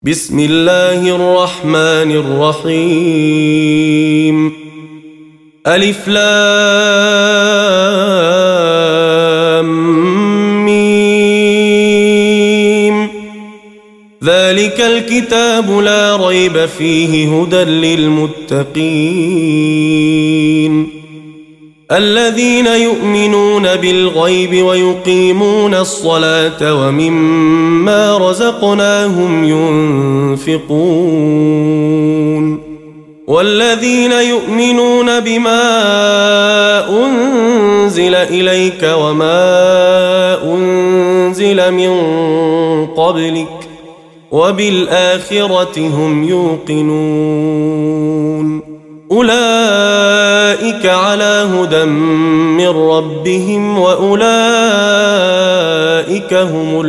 بسم الله الرحمن الرحيم ألف لام ميم ذلك الكتاب لا ريب فيه هدى للمتقين الذين يؤمنون بالغيب ويقيمون الصلاة ومما رزقناهم ينفقون والذين يؤمنون بما أنزل إليك وما أنزل من قبلك وبالآخرة هم يوقنون أولئك على هدى من ربهم وأولئك هم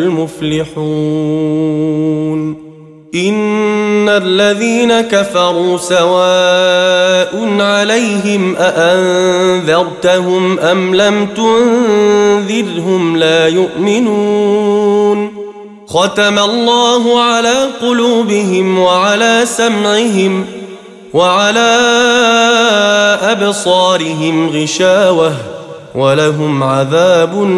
المفلحون إن الذين كفروا سواء عليهم أأنذرتهم أم لم تنذرهم لا يؤمنون ختم الله على قلوبهم وعلى سمعهم وعلى أبصارهم غشاوة ولهم عذاب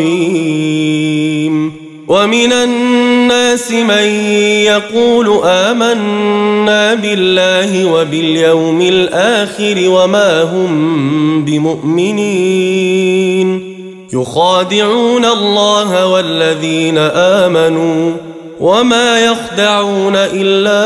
عظيم ومن الناس من يقول آمنا بالله وباليوم الآخر وما هم بمؤمنين يخادعون الله والذين آمنوا وما يخدعون إلا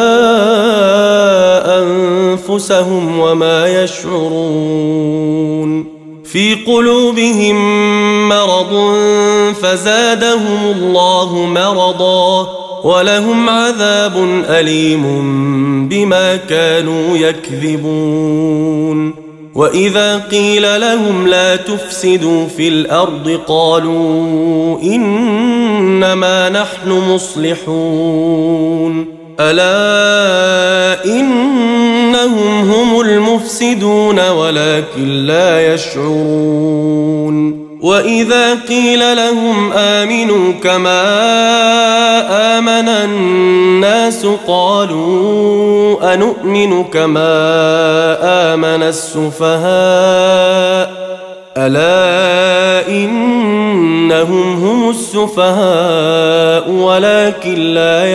أنفسهم وما يشعرون في قلوبهم مرض فزادهم الله مرضا ولهم عذاب أليم بما كانوا يكذبون وإذا قيل لهم لا تفسدوا في الأرض قالوا إنما نحن مصلحون ألا إنهم هم المفسدون ولكن لا يشعرون وإذا قيل لهم آمنوا كما آمن الناس قالوا أنؤمن كما آمن السفهاء ألا إنهم هم السفهاء ولكن لا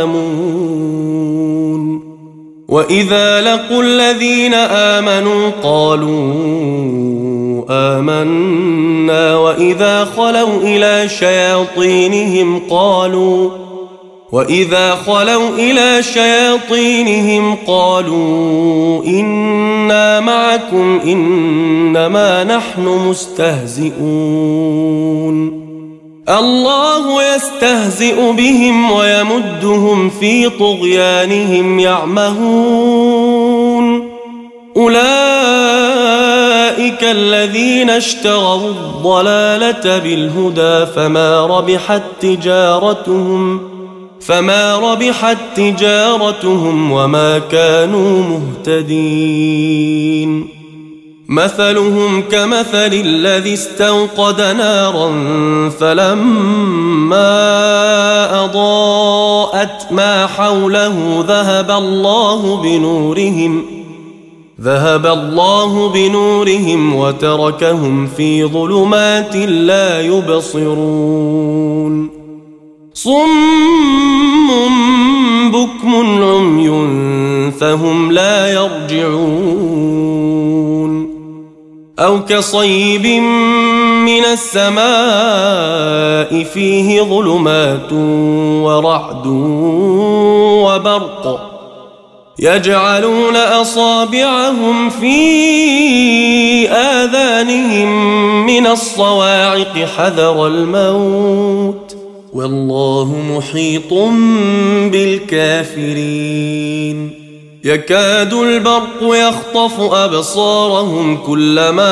يعلمون وإذا لقوا الذين آمنوا قالوا آمنا وإذا خلوا إلى شياطينهم قالوا إنا معكم إنما نحن مستهزئون الله يستهزئ بهم ويمدهم في طغيانهم يعمهون أولئك الذين اشتروا الضلالة بالهدى فما ربحت تجارتهم وما كانوا مهتدين مثلهم كمثل الذي استوقد نارا فلما أضاءت ما حوله ذهب الله بنورهم وتركهم في ظلمات لا يبصرون صم بكم عمي فهم لا يرجعون أو كصيب من السماء فيه ظلمات ورعد وبرق يجعلون أصابعهم في آذانهم من الصواعق حذر الموت والله محيط بالكافرين يكاد البرق يخطف أبصارهم كلما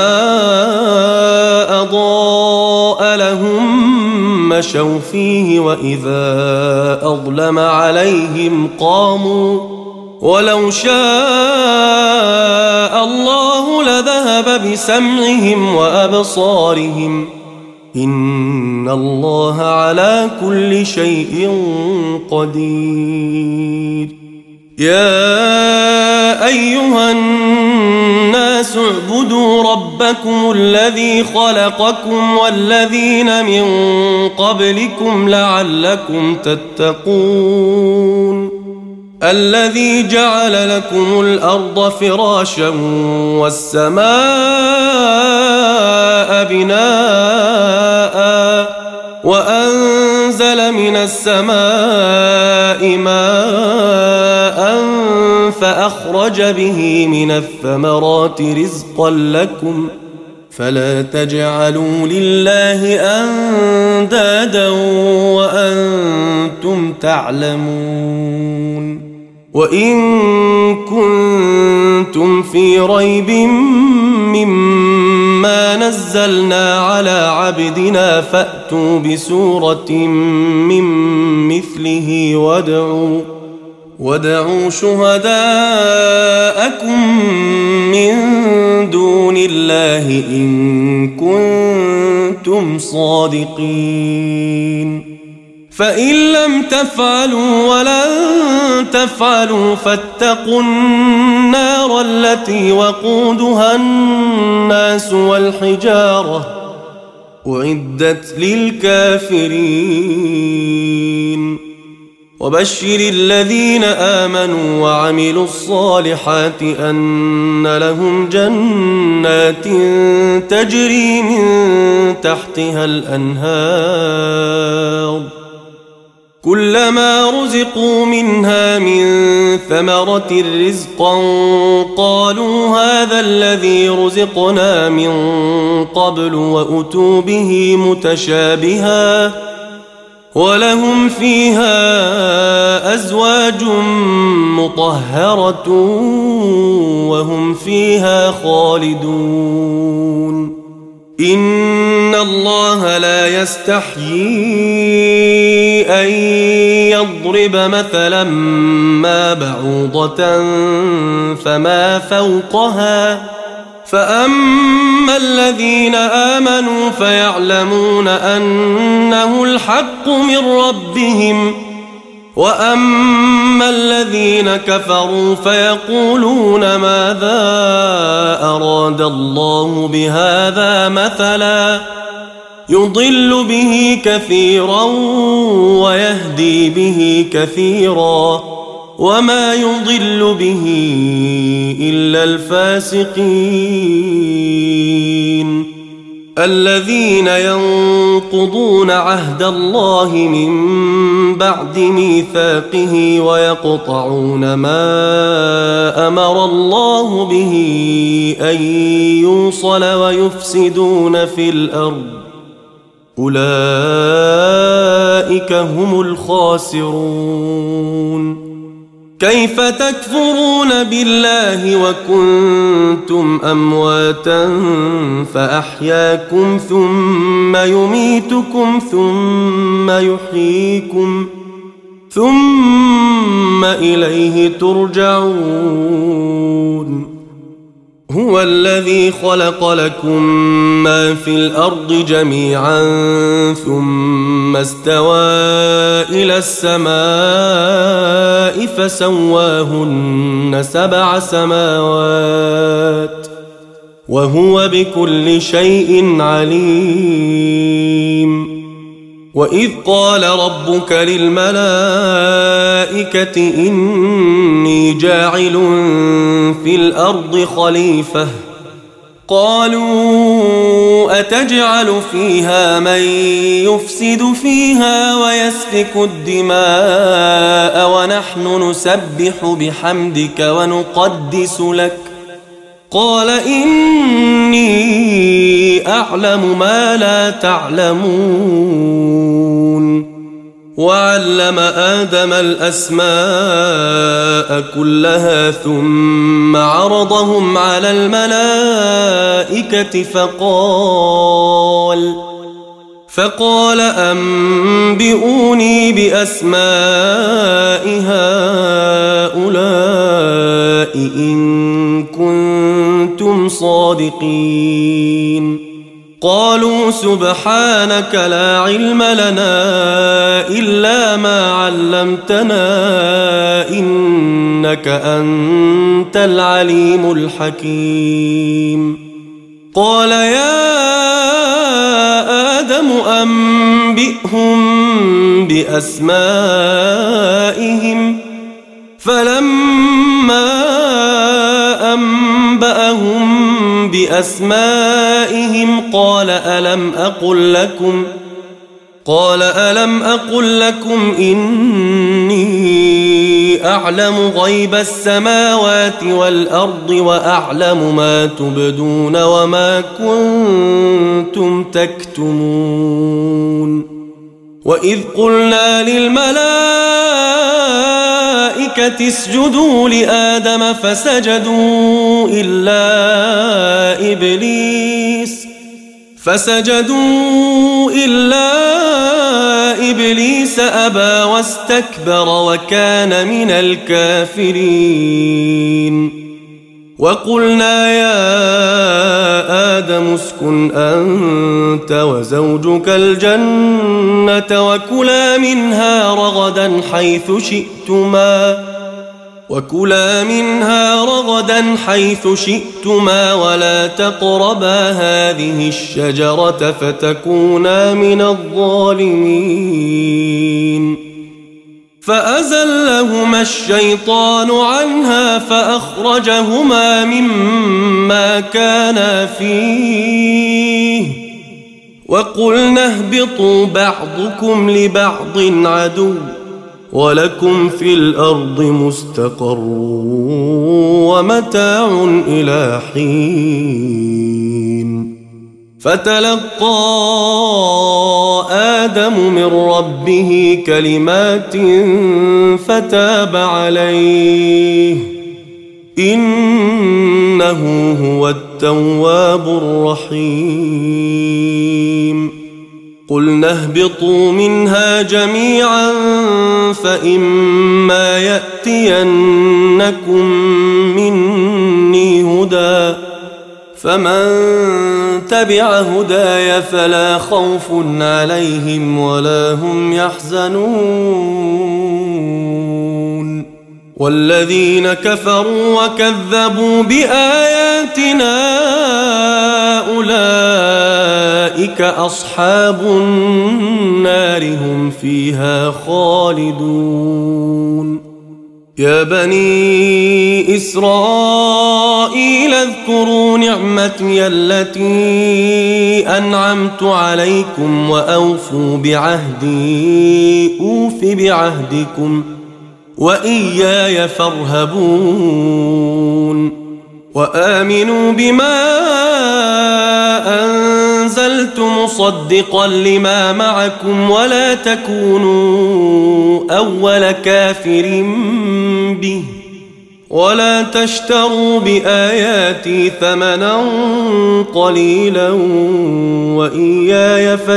أضاء لهم مشوا فيه وإذا أظلم عليهم قاموا ولو شاء الله لذهب بسمعهم وأبصارهم إن الله على كل شيء قدير. يا أيها الناس اعبدوا ربكم الذي خلقكم والذين من قبلكم لعلكم تتقون. الذي جعل لكم الأرض فراشا والسماء بناء وأنزل من السماء ماء فأخرج به من الثمرات رزقا لكم فلا تجعلوا لله أندادا وأنتم تعلمون. وإن كنتم في ريب مما نزلنا على عبدنا فأتوا بسورة من مثله وادعوا شهداءكم من دون الله إن كنتم صادقين. فإن لم تفعلوا ولن تفعلوا فاتقوا النار التي وقودها الناس والحجارة أعدت للكافرين. وبشر الذين آمنوا وعملوا الصالحات أن لهم جنات تجري من تحتها الأنهار كلما رزقوا منها من ثمرة رزقا قالوا هذا الذي رزقنا من قبل وأتوا به متشابها ولهم فيها أزواج مطهرة وهم فيها خالدون. إن الله لا يستحيي أن يضرب مثلا ما بعوضة فما فوقها فأما الذين آمنوا فيعلمون أنه الحق من ربهم وأما الذين كفروا فيقولون ماذا أراد الله بهذا مثلا يضل به كثيرا ويهدي به كثيرا وما يضل به إلا الفاسقين الذين ينقضون عهد الله من بعد ميثاقه ويقطعون ما أمر الله به أن يوصل ويفسدون في الأرض أولئك هم الخاسرون. كيف تكفرون بالله وكنتم أمواتا فأحياكم ثم يميتكم ثم يحييكم ثم إليه ترجعون. هو الذي خلق لكم ما في الأرض جميعا ثم استوى إلى السماء فسواهن 7 سماوات وهو بكل شيء عليم. وإذ قال ربك للملائكة إني جاعل في الأرض خليفة قالوا أتجعل فيها من يفسد فيها ويسفك الدماء ونحن نسبح بحمدك ونقدس لك قال إني أعلم ما لا تعلمون. وعلم آدم الأسماء كلها ثم عرضهم على الملائكة فقال أنبئوني بأسماء هؤلاء إن كنتم صادقين. قالوا سبحانك لا علم لنا إلا ما علمتنا إنك أنت العليم الحكيم قال يا آدم أنبئهم بأسمائهم فلما أنبأهم بأسمائهم قال ألم أقل لكم إني أعلم غيب السماوات والأرض وأعلم ما تبدون وما كنتم تكتمون وإذ قلنا للملائكة اسجدوا لآدم فسجدوا إلا إبليس أبى واستكبر وكان من الكافرين وقلنا يا آدم اسكن أنت وزوجك الجنة وكلا منها رغدا حيث شئتما ولا تقربا هذه الشجرة فتكونا من الظالمين فأزلهما الشيطان عنها فأخرجهما مما كانا فيه وقلنا اهبطوا بعضكم لبعض عدو ولكم في الأرض مستقر ومتاع إلى حين فتلقى آدم من ربه كلمات فتاب عليه إنه هو التواب الرحيم قلنا اهبطوا منها جميعا فإما يأتينكم مني هدى فمن تبع هداي فلا خوف عليهم ولا هم يحزنون والذين كفروا وكذبوا بآياتنا أولئك أصحاب النار هم فيها خالدون يا بني إسرائيل اذكروا نعمتي التي أنعمت عليكم وأوفوا بعهدي أوف بعهدكم وإياي فارهبون وآمنوا بما أنزلت مصدقا لما معكم ولا تكونوا أول كافر به ولا تشتروا بآياتي ثمنا قليلا وإياي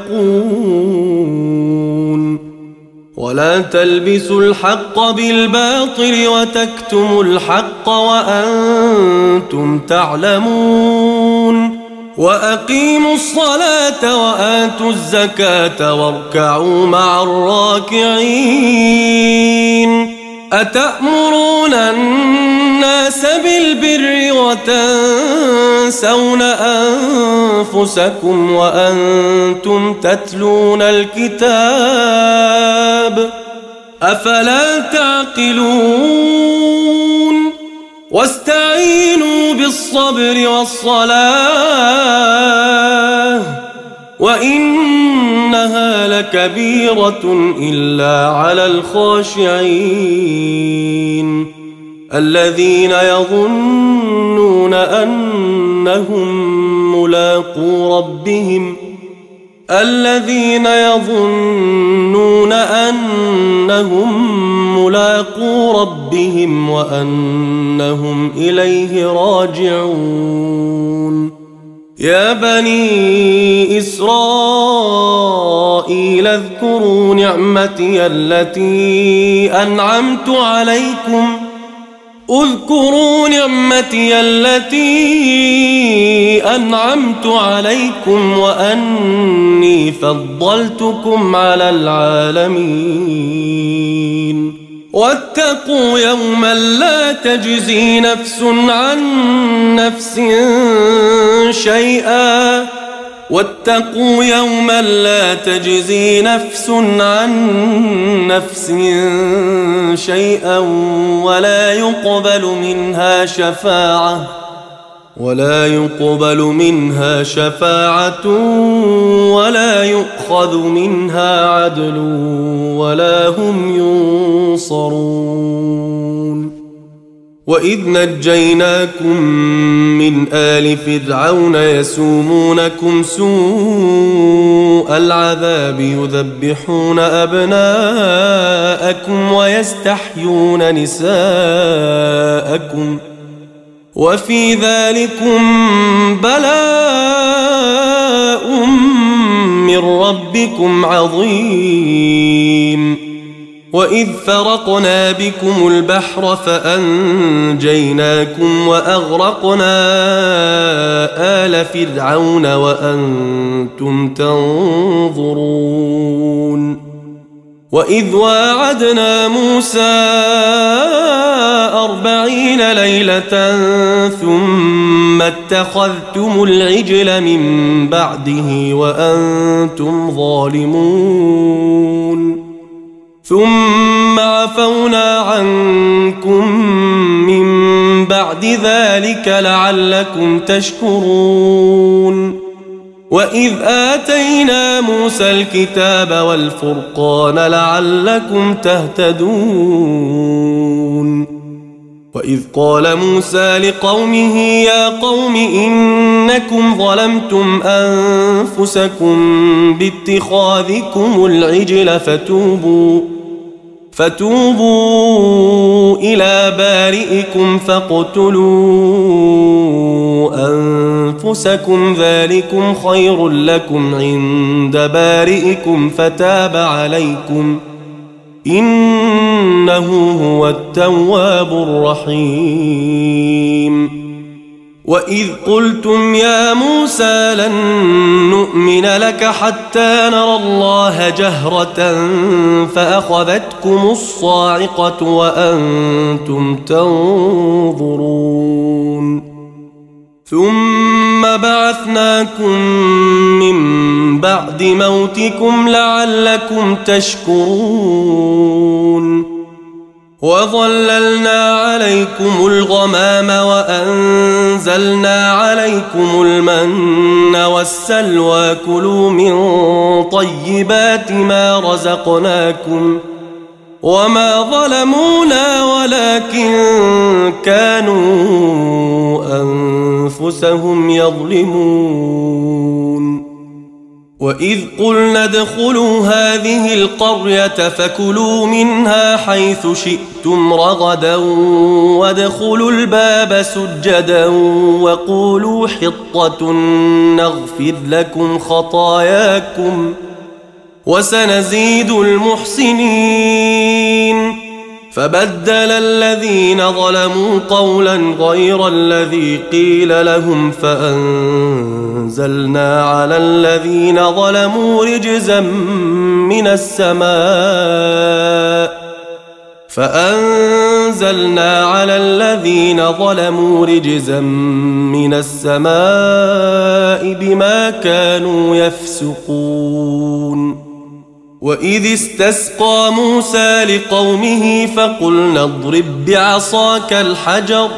فاتقون ولا تلبسوا الحق بالباطل وتكتموا الحق وأنتم تعلمون وأقيموا الصلاة وآتوا الزكاة واركعوا مع الراكعين أتأمرون الناس بالبر وتنسون أنفسكم وأنتم تتلون الكتاب أفلا تعقلون واستعينوا بالصبر والصلاة وإنها لكبيرة إلا على الخاشعين الذين يظنون أنهم ملاقو ربهم وأنهم إليه راجعون يا بني إسرائيل اذكروا نعمتي التي أنعمت عليكم اذكروا نعمتي التي أنعمت عليكم وأني فضلتكم على العالمين واتقوا يوما لا تجزي نفس عن نفس شيئا واتقوا يوما لا تجزي نفس عن نفس شيئا ولا يقبل منها شفاعة ولا يؤخذ منها عدل ولا هم ينصرون وإذ نجيناكم من آل فرعون يسومونكم سوء العذاب يذبحون أبناءكم ويستحيون نساءكم وفي ذلكم بلاء من ربكم عظيم وإذ فرقنا بكم البحر فأنجيناكم وأغرقنا آل فرعون وأنتم تنظرون وإذ واعدنا موسى 40 ليلة ثم اتخذتم العجل من بعده وأنتم ظالمون ثم عفونا عنكم من بعد ذلك لعلكم تشكرون وإذ آتينا موسى الكتاب والفرقان لعلكم تهتدون وإذ قال موسى لقومه يا قوم إنكم ظلمتم أنفسكم باتخاذكم العجل فتوبوا إلى بارئكم فاقتلوا أنفسكم ذلكم خير لكم عند بارئكم فتاب عليكم إنه هو التواب الرحيم وإذ قلتم يا موسى لن نؤمن لك حتى نرى الله جهرة فأخذتكم الصاعقة وأنتم تنظرون ثم بعثناكم من بعد موتكم لعلكم تشكرون وظللنا عليكم الغمام وأنزلنا عليكم المن والسلوى كلوا من طيبات ما رزقناكم وما ظلمونا ولكن كانوا أنفسهم يظلمون وإذ قلنا ادخلوا هذه القرية فكلوا منها حيث شئتم رغدا وادخلوا الباب سجدا وقولوا حطة نغفر لكم خطاياكم وسنزيد المحسنين فبدل الذين ظلموا قولا غير الذي قيل لهم فأنزلنا على الذين ظلموا رجزا من السماء بما كانوا يفسقون وإذ استسقى موسى لقومه فقلنا اضرب بعصاك الحجر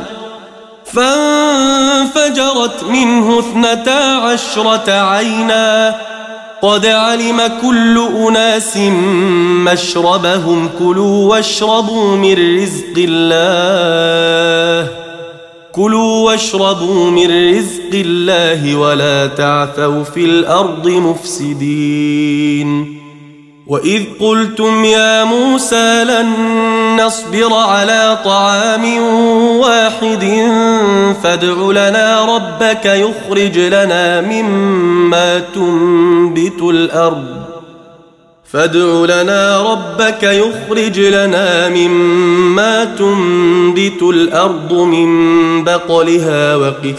فانفجرت منه 12 عينا قد علم كل أناس مشربهم كلوا واشربوا من رزق الله ولا تعثوا في الأرض مفسدين وإذ قلتم يا موسى لن نصبر على طعام واحد فادع لنا ربك يخرج لنا مما تنبت الأرض فادع لنا ربك يخرج لنا مما تنبت الأرض من بقلها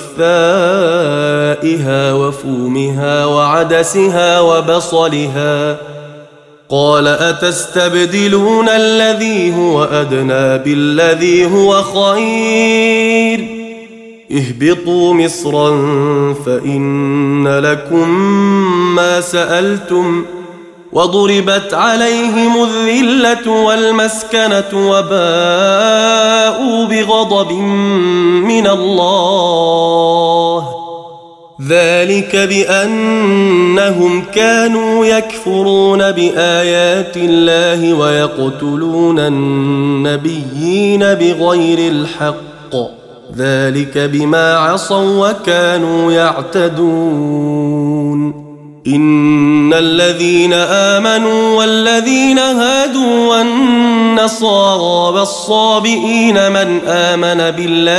وقثائها وفومها وعدسها وبصلها قال أتستبدلون الذي هو أدنى بالذي هو خير اهبطوا مصرا فإن لكم ما سألتم وضربت عليهم الذلة والمسكنة وباءوا بغضب من الله ذلك بأنهم كانوا يكفرون بآيات الله ويقتلون النبيين بغير الحق ذلك بما عصوا وكانوا يعتدون إن الذين آمنوا والذين هادوا والنصارى والصابئين من آمن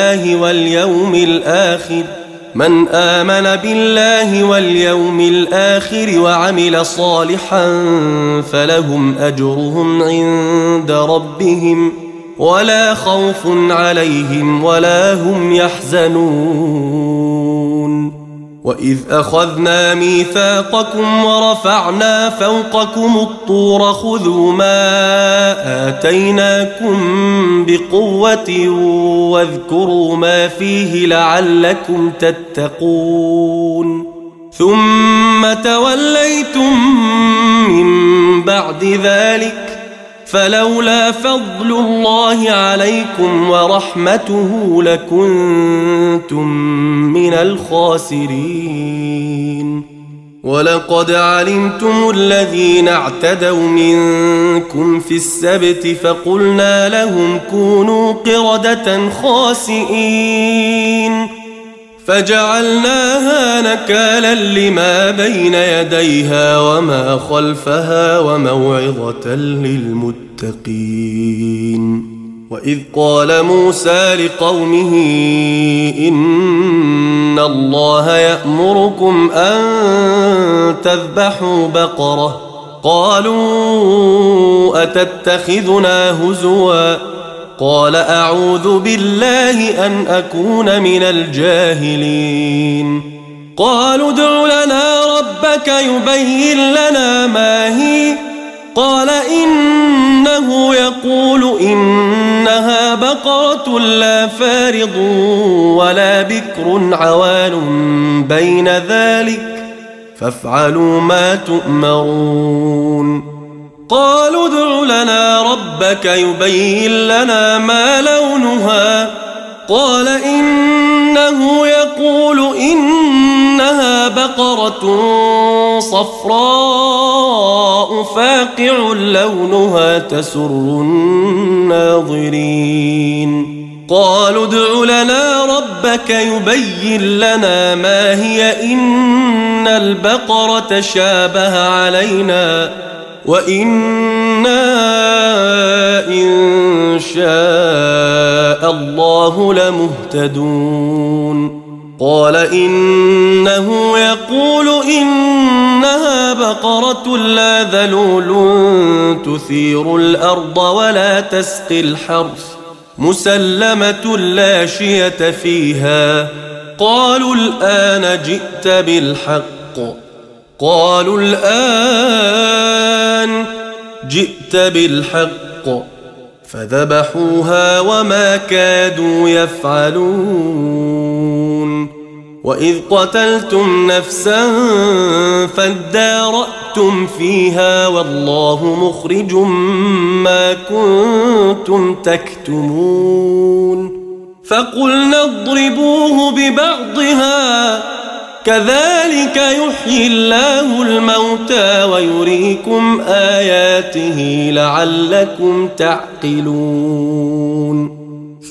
بالله واليوم الآخر وعمل صالحا فلهم أجرهم عند ربهم ولا خوف عليهم ولا هم يحزنون وإذ أخذنا ميثاقكم ورفعنا فوقكم الطور خذوا ما آتيناكم بقوة واذكروا ما فيه لعلكم تتقون ثم توليتم من بعد ذلك فلولا فضل الله عليكم ورحمته لكنتم من الخاسرين ولقد علمتم الذين اعتدوا منكم في السبت فقلنا لهم كونوا قردة خاسئين فجعلناها نكالا لما بين يديها وما خلفها وموعظة للمتقين وإذ قال موسى لقومه إن الله يأمركم أن تذبحوا بقرة قالوا أتتخذنا هزوا قال أعوذ بالله أن أكون من الجاهلين قالوا ادع لنا ربك يبين لنا ما هي قال إنه يقول إنها بقرة لا فارض ولا بكر عوان بين ذلك فافعلوا ما تؤمرون قالوا ادع لنا ربك يبين لنا ما لونها قال إنه يقول إنها بقرة صفراء فاقع لونها تسر الناظرين قالوا ادع لنا ربك يبين لنا ما هي إن البقرة شابه علينا وإنا إن شاء الله لمهتدون قال إنه يقول إنها بقرة لا ذلول تثير الأرض ولا تسقي الحرث مسلمة لا شية فيها قالوا الآن جئت بالحق فذبحوها وما كادوا يفعلون وإذ قتلتم نفسا فادارأتم فيها والله مخرج ما كنتم تكتمون فقلنا اضربوه ببعضها كذلك يحيي الله الموتى ويريكم آياته لعلكم تعقلون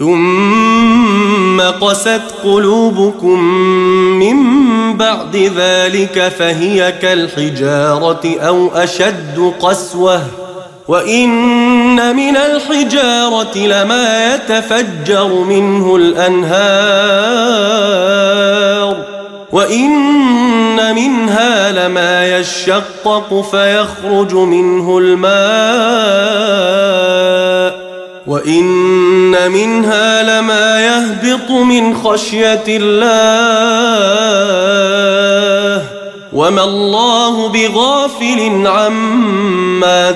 ثم قست قلوبكم من بعد ذلك فهي كالحجارة أو أشد قسوة وإن من الحجارة لما يتفجر منه الأنهار وإن منها لما يشقق فيخرج منه الماء وإن منها لما يهبط من خشية الله وما الله بغافل عما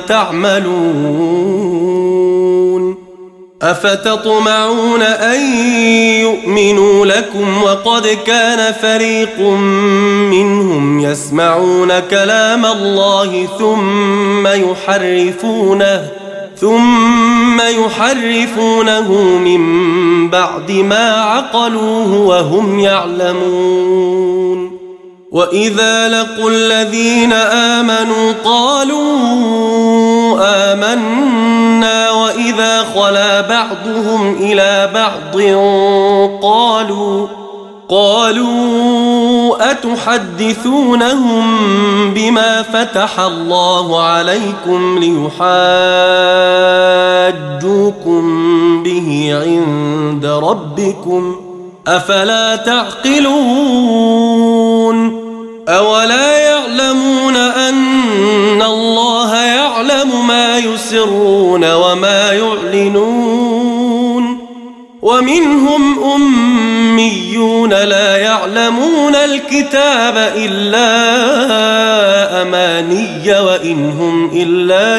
تعملون أفتطمعون أن يؤمنوا لكم وقد كان فريق منهم يسمعون كلام الله ثم يحرفونه من بعد ما عقلوه وهم يعلمون وإذا لقوا الذين آمنوا قالوا آمنا وإذا خلا بعضهم إلى بعض قالوا أتحدثونهم بما فتح الله عليكم ليحاجوكم به عند ربكم أفلا تعقلون أولا يعلمون أن الله يعلم ما يسرون وما يعلنون ومنهم أميون لا يعلمون الكتاب إلا أماني وإن هم إلا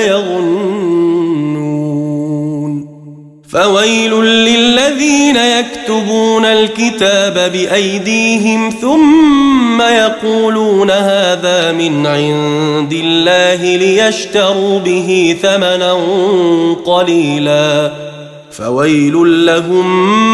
يظنون فويل للذين يكتبون الكتاب بأيديهم ثم يقولون هذا من عند الله ليشتروا به ثمنا قليلا فويل لهم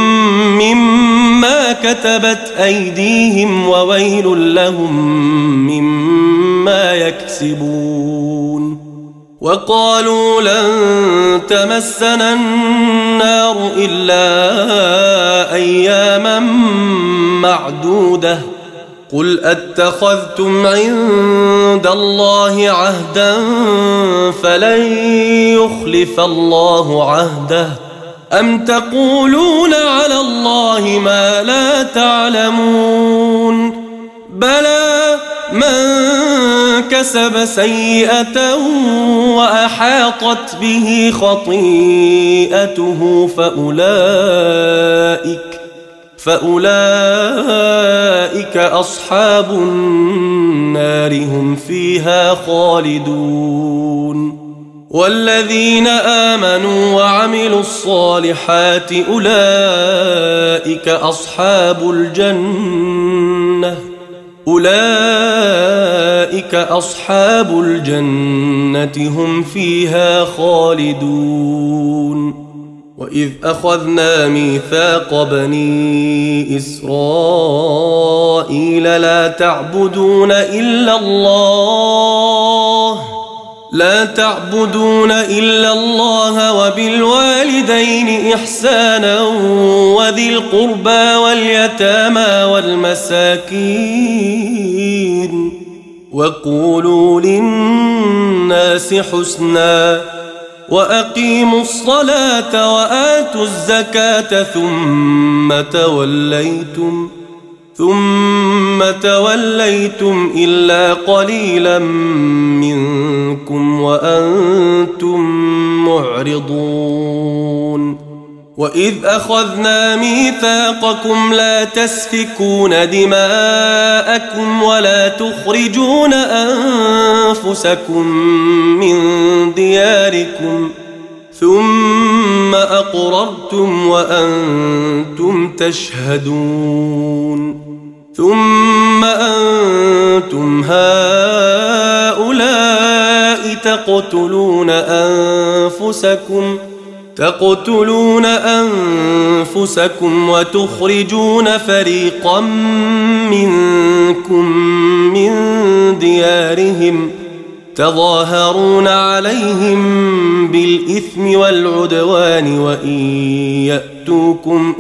مما كتبت أيديهم وويل لهم مما يكسبون وقالوا لن تمسنا النار إلا أياما معدودة قل أتخذتم عند الله عهدا فلن يخلف الله عهده أم تقولون على الله ما لا تعلمون بلى من كسب سيئة وأحاطت به خطيئته فأولئك أصحاب النار هم فيها خالدون والذين آمنوا وعملوا الصالحات أولئك أصحاب الجنة هم فيها خالدون وإذ أخذنا ميثاق بني إسرائيل لا تعبدون إلا الله وبالوالدين إحسانا وذي القربى واليتامى والمساكين وقولوا للناس حسنا وأقيموا الصلاة وآتوا الزكاة ثم توليتم إلا قليلا منكم وأنتم معرضون وإذ أخذنا ميثاقكم لا تسفكون دماءكم ولا تخرجون أنفسكم من دياركم ثم أقررتم وأنتم تشهدون ثم أنتم هؤلاء تقتلون أنفسكم وتخرجون فريقا منكم من ديارهم تظاهرون عليهم بالإثم والعدوان وإن يأتوكم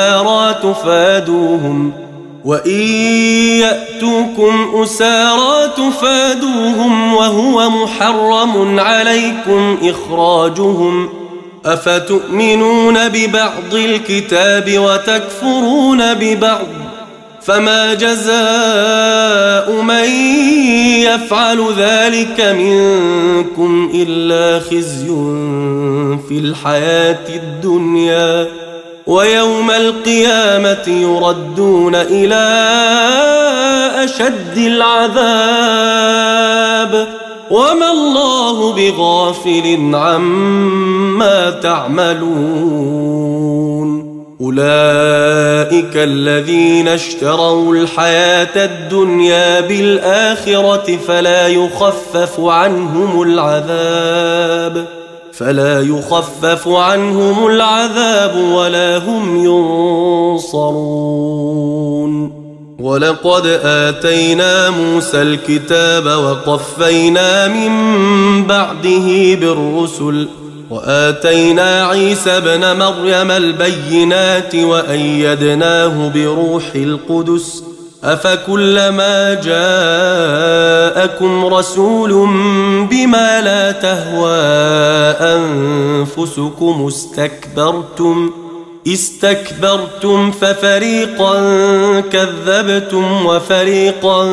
أسارى تفادوهم وهو محرم عليكم إخراجهم أفتؤمنون ببعض الكتاب وتكفرون ببعض فما جزاء من يفعل ذلك منكم إلا خزي في الحياة الدنيا ويوم القيامة يردون إلى أشد العذاب وما الله بغافل عما تعملون أولئك الذين اشتروا الحياة الدنيا بالآخرة فلا يخفف عنهم العذاب ولا هم ينصرون ولقد آتينا موسى الكتاب وقفينا من بعده بالرسل وآتينا عيسى ابن مريم البينات وأيدناه بروح القدس أفكلما جاءكم رسول بما لا تهوى أنفسكم استكبرتم ففريقا كذبتم وفريقا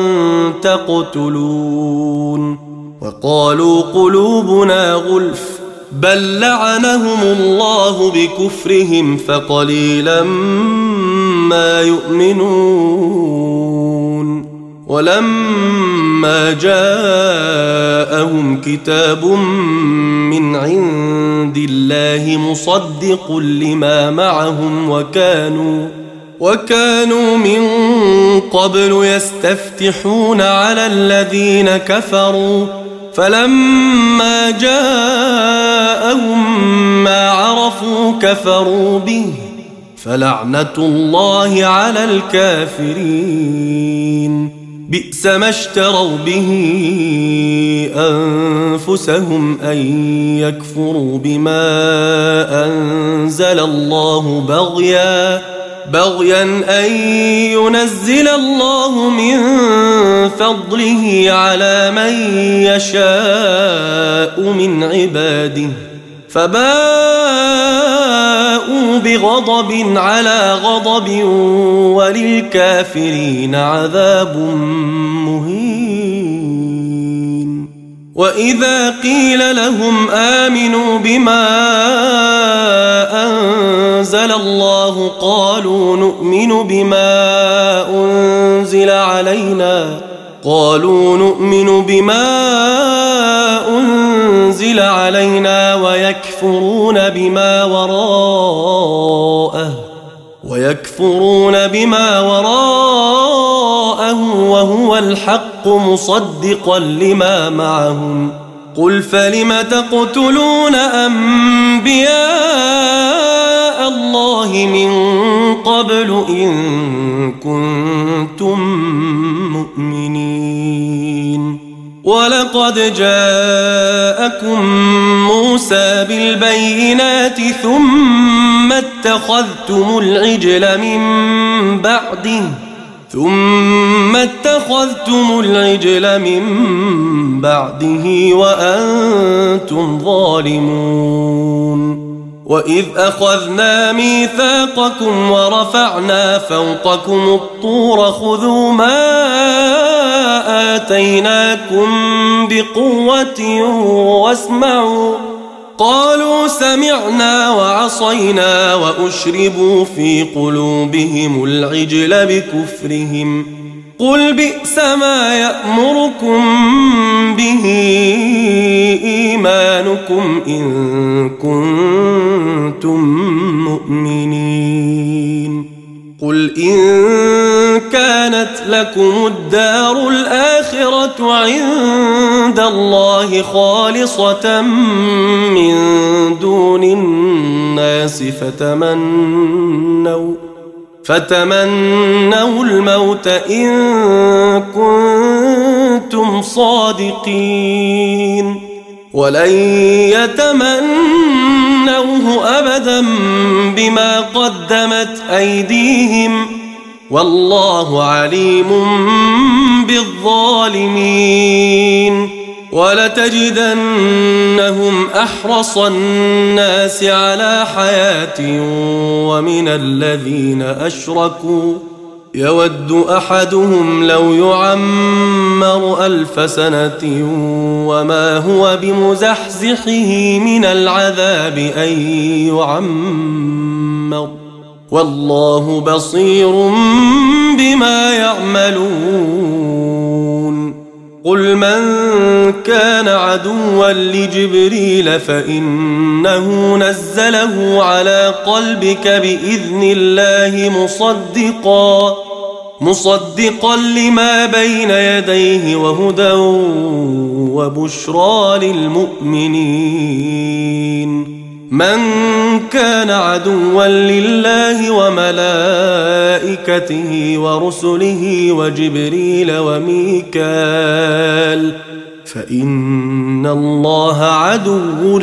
تقتلون وقالوا قلوبنا غلف بل لعنهم الله بكفرهم فقليلا ما يؤمنون ولما جاءهم كتاب من عند الله مصدق لما معهم وكانوا من قبل يستفتحون على الذين كفروا فلما جاءهم ما عرفوا كفروا به فلعنة الله على الكافرين بئس ما اشتروا به أنفسهم أن يكفروا بما أنزل الله بغيا أن ينزل الله من فضله على من يشاء من عباده فباءوا بغضب على غضب وللكافرين عذاب مهين وإذا قيل لهم آمنوا بما أنزل الله قالوا نؤمن بما أنزل علينا ويكفرون بما وراءه وهو الحق مصدقا لما معهم قل فلم تقتلون أنبياء الله من قبل إن كنتم مؤمنين ولقد جاءكم موسى بالبينات ثم اتخذتم العجل من بعده وأنتم ظالمون وإذ أخذنا ميثاقكم ورفعنا فوقكم الطور خذوا ما آتيناكم بقوة واسمعوا قالوا سمعنا وعصينا وأشربوا في قلوبهم العجل بكفرهم قل بئس ما يأمركم به إيمانكم إن كنتم مؤمنين قل إن كانت لكم الدار الآخرة عند الله خالصة من دون الناس فتمنوا الموت إن كنتم صادقين ولن يتمنوه أبدا بما قدمت أيديهم والله عليم بالظالمين ولتجدنهم أحرص الناس على حياة ومن الذين يود أحدهم لو يعمر 1000 سنة وما هو بمزحزحه من العذاب أن يعمر والله بصير بما يعملون قل من كان عدوا لجبريل فإنه نزله على قلبك بإذن الله مصدقا لما بين يديه وهدى وبشرى للمؤمنين من كان عدوا لله وملائكته ورسله وجبريل وميكال فإن الله عدو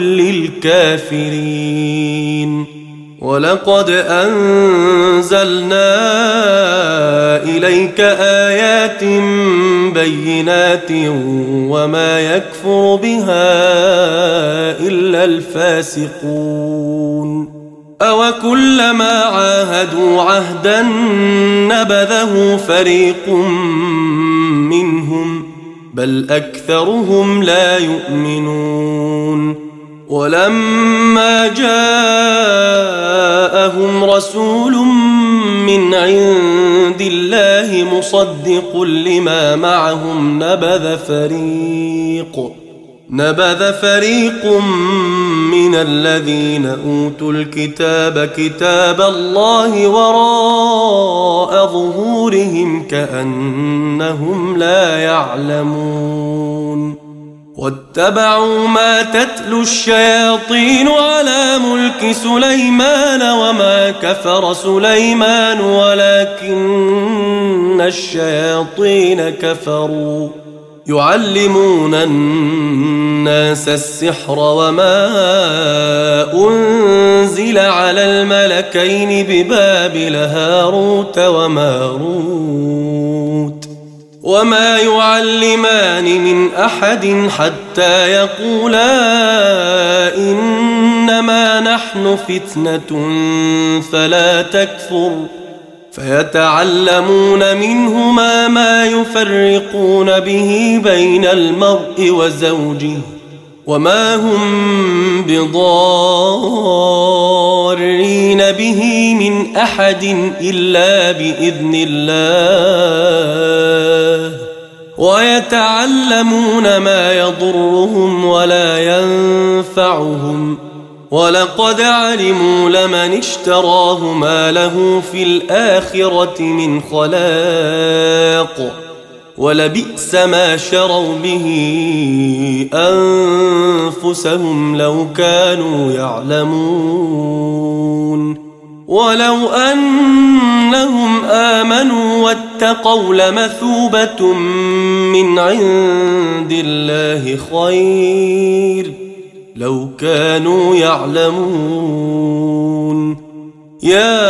للكافرين ولقد أنزلنا إليك آيات بينات وما يكفر بها إلا الفاسقون أوكلما عاهدوا عهدا نبذه فريق منهم بل أكثرهم لا يؤمنون ولما جاءهم رسول من عند الله مصدق لما معهم نبذ فريق من الذين أوتوا الكتاب كتاب الله وراء ظهورهم كأنهم لا يعلمون واتبعوا ما تتلو الشياطين على ملك سليمان وما كفر سليمان ولكن الشياطين كفروا يعلمون الناس السحر وما أنزل على الملكين ببابل هاروت وماروت وما يعلمان من أحد حتى يقولا إنما نحن فتنة فلا تكفر فيتعلمون منهما ما يفرقون به بين المرء وزوجه وما هم بضارين به من أحد إلا بإذن الله ويتعلمون ما يضرهم ولا ينفعهم ولقد علموا لمن اشتراه ما له في الآخرة من خلاق ولبئس ما شروا به أنفسهم لو كانوا يعلمون ولو أنهم آمنوا واتقوا لمثوبة من عند الله خير لو كانوا يعلمون يا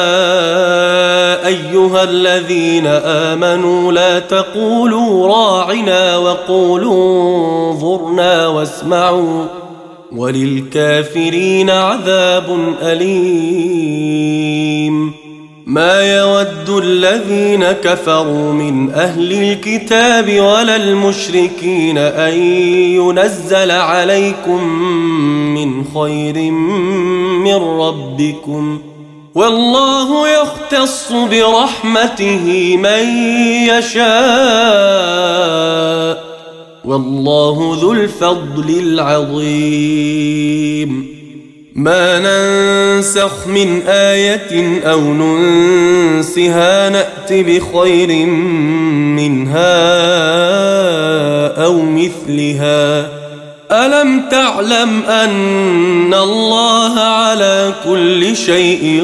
أيها الذين آمنوا لا تقولوا راعنا وقولوا انظرنا واسمعوا وللكافرين عذاب أليم ما يود الذين كفروا من أهل الكتاب ولا المشركين أن ينزل عليكم من خير من ربكم والله يختص برحمته من يشاء والله ذو الفضل العظيم ما ننسخ من آية أو ننسها نأت بخير منها أو مثلها ألم تعلم أن الله على كل شيء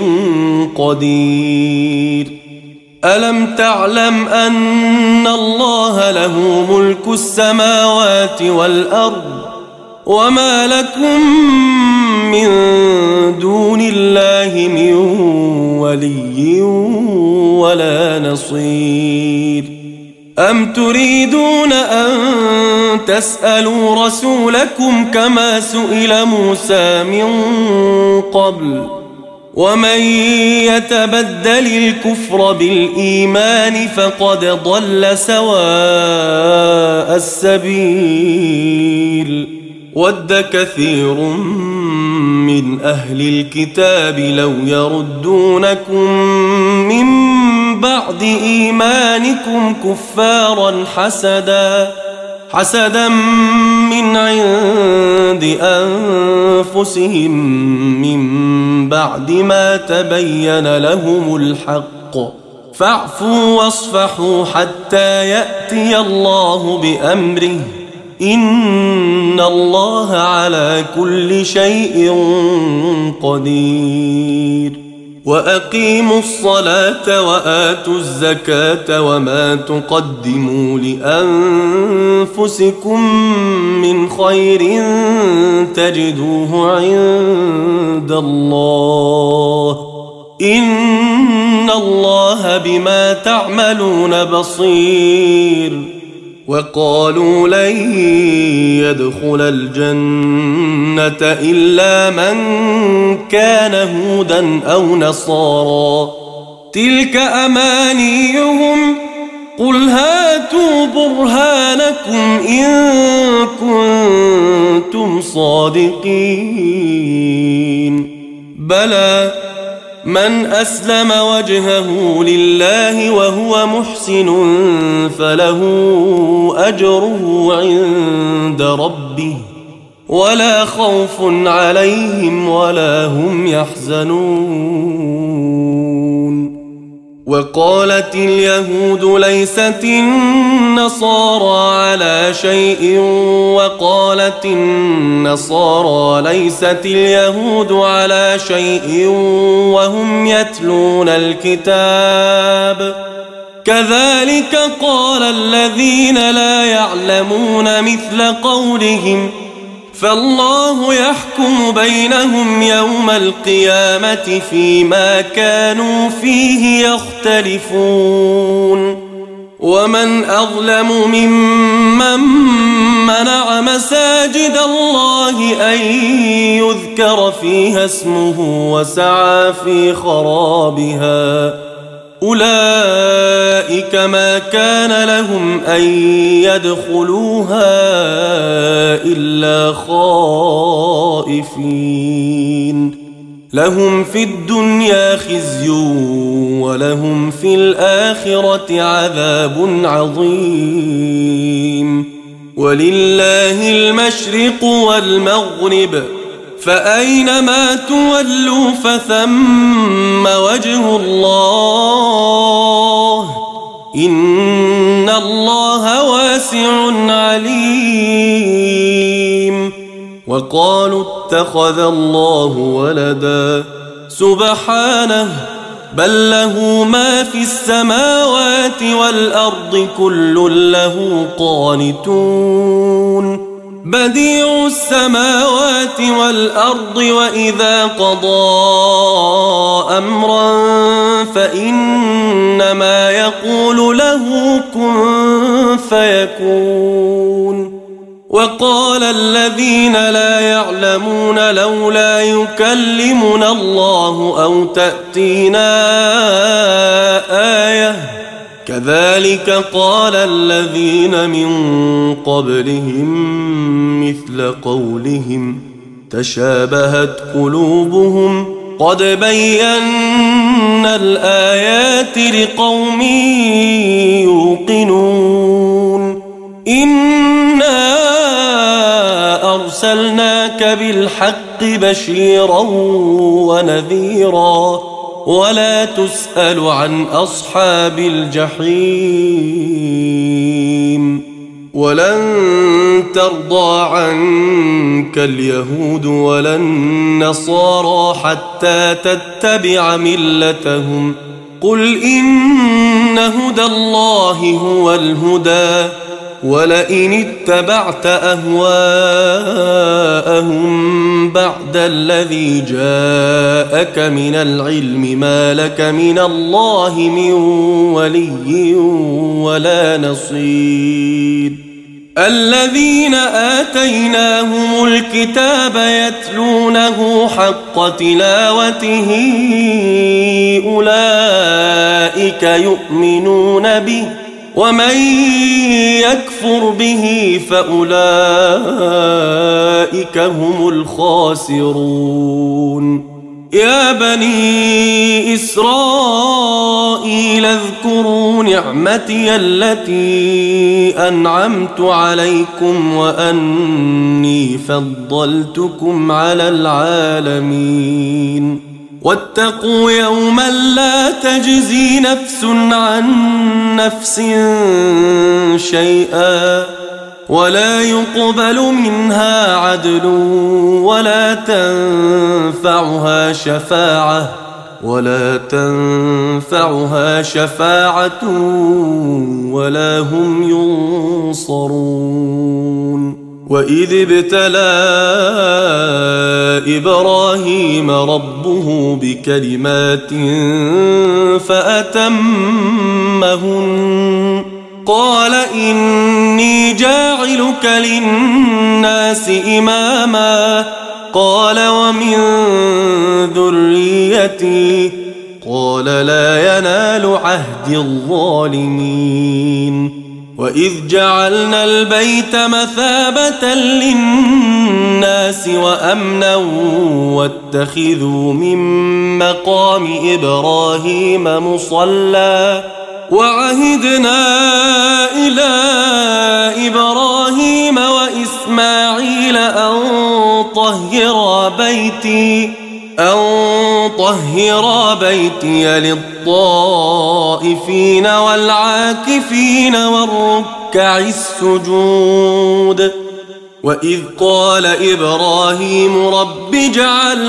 قدير ألم تعلم أن الله له ملك السماوات والأرض وما لكم من دون الله من ولي ولا نصير أم تريدون أن تسألوا رسولكم كما سئل موسى من قبل ومن يتبدل الكفر بالإيمان فقد ضل سواء السبيل ود كثير من أهل الكتاب لو يردونكم من بعد إيمانكم كفارا حسدا من عند أنفسهم من بعد ما تبين لهم الحق فاعفوا واصفحوا حتى يأتي الله بأمره إن الله على كل شيء قدير وأقيموا الصلاة وآتوا الزكاة وما تقدموا لأنفسكم من خير تجدوه عند الله إن الله بما تعملون بصير وقالوا لن يدخل الجنة إلا من كان هودا أو نصارى تلك أمانيهم قل هاتوا برهانكم إن كنتم صادقين بلى من أسلم وجهه لله وهو محسن فله أجره عند ربه ولا خوف عليهم ولا هم يحزنون وقالت اليهود ليست النصارى على شيء وقالت النصارى ليست اليهود على شيء وهم يتلون الكتاب كذلك قال الذين لا يعلمون مثل قولهم فالله يحكم بينهم يوم القيامة فيما كانوا فيه يختلفون ومن أظلم ممن منع مساجد الله أن يذكر فيها اسمه وسعى في خرابها أولئك ما كان لهم أن يدخلوها إلا خائفين لهم في الدنيا خزي ولهم في الآخرة عذاب عظيم ولله المشرق والمغرب فأينما تولوا فثم وجه الله إن الله واسع عليم وقالوا اتخذ الله ولدا سبحانه بل له ما في السماوات والأرض كل له قانتون بديع السماوات والأرض وإذا قضى أمرا فإنما يقول له كن فيكون وقال الذين لا يعلمون لولا يكلمنا الله أو تأتينا آية كذلك قال الذين من قبلهم مثل قولهم تشابهت قلوبهم قد بينا الآيات لقوم يوقنون إنا أرسلناك بالحق بشيرا ونذيرا ولا تسأل عن أصحاب الجحيم ولن ترضى عنك اليهود ولا النصارى حتى تتبع ملتهم قل إن هدى الله هو الهدى ولئن اتبعت أهواءهم بعد الذي جاءك من العلم ما لك من الله من ولي ولا نصير الذين آتيناهم الكتاب يتلونه حق تلاوته أولئك يؤمنون به ومن يكفر به فأولئك هم الخاسرون يا بني إسرائيل اذكروا نعمتي التي أنعمت عليكم وأني فضلتكم على العالمين واتقوا يوما لا تجزي نفس عن نفس شيئا ولا يقبل منها عدل ولا تنفعها شفاعة ولا هم ينصرون وإذ ابتلى إبراهيم ربه بكلمات فأتمهن قال إني جاعلك للناس إماما قال ومن ذريتي قال لا ينال عهد الظالمين وإذ جعلنا البيت مثابة للناس وأمنا واتخذوا من مقام إبراهيم مصلى وعهدنا إلى إبراهيم وإسماعيل أن طهرا بيتي للطائفين والعاكفين والركع السجود وإذ قال إبراهيم رب اجعل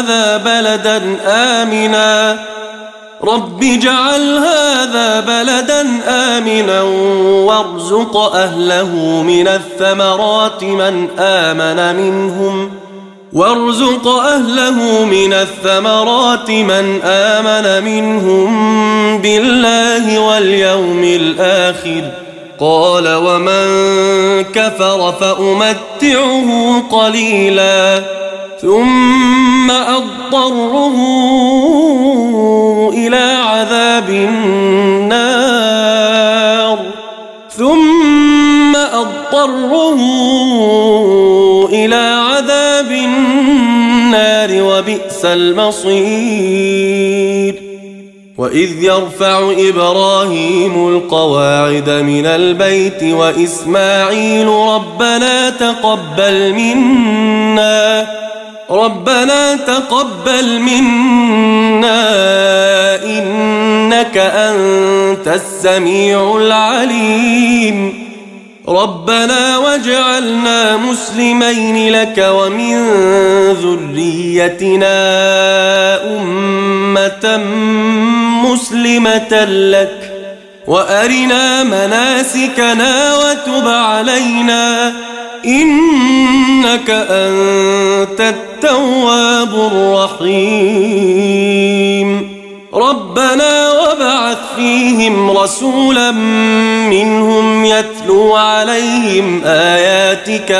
هذا بلدا آمنا وارزق أهله من الثمرات من آمن منهم بالله واليوم الآخر قال ومن كفر فأمتعه قليلا ثم أضطره إلى عذاب النار وبئس المصير وإذ يرفع إبراهيم القواعد من البيت وإسماعيل ربنا تقبل منا إنك أنت السميع العليم ربنا واجعلنا مسلمين لك ومن ذريتنا أمة مسلمة لك وأرنا مناسكنا وتب علينا إنك أنت التواب الرحيم ربنا وابعث فيهم رسولا منهم يتلو عليهم آياتك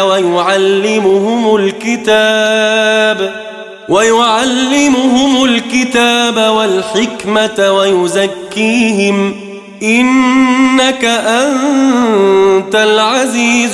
ويعلمهم الكتاب والحكمة ويزكيهم إنك أنت العزيز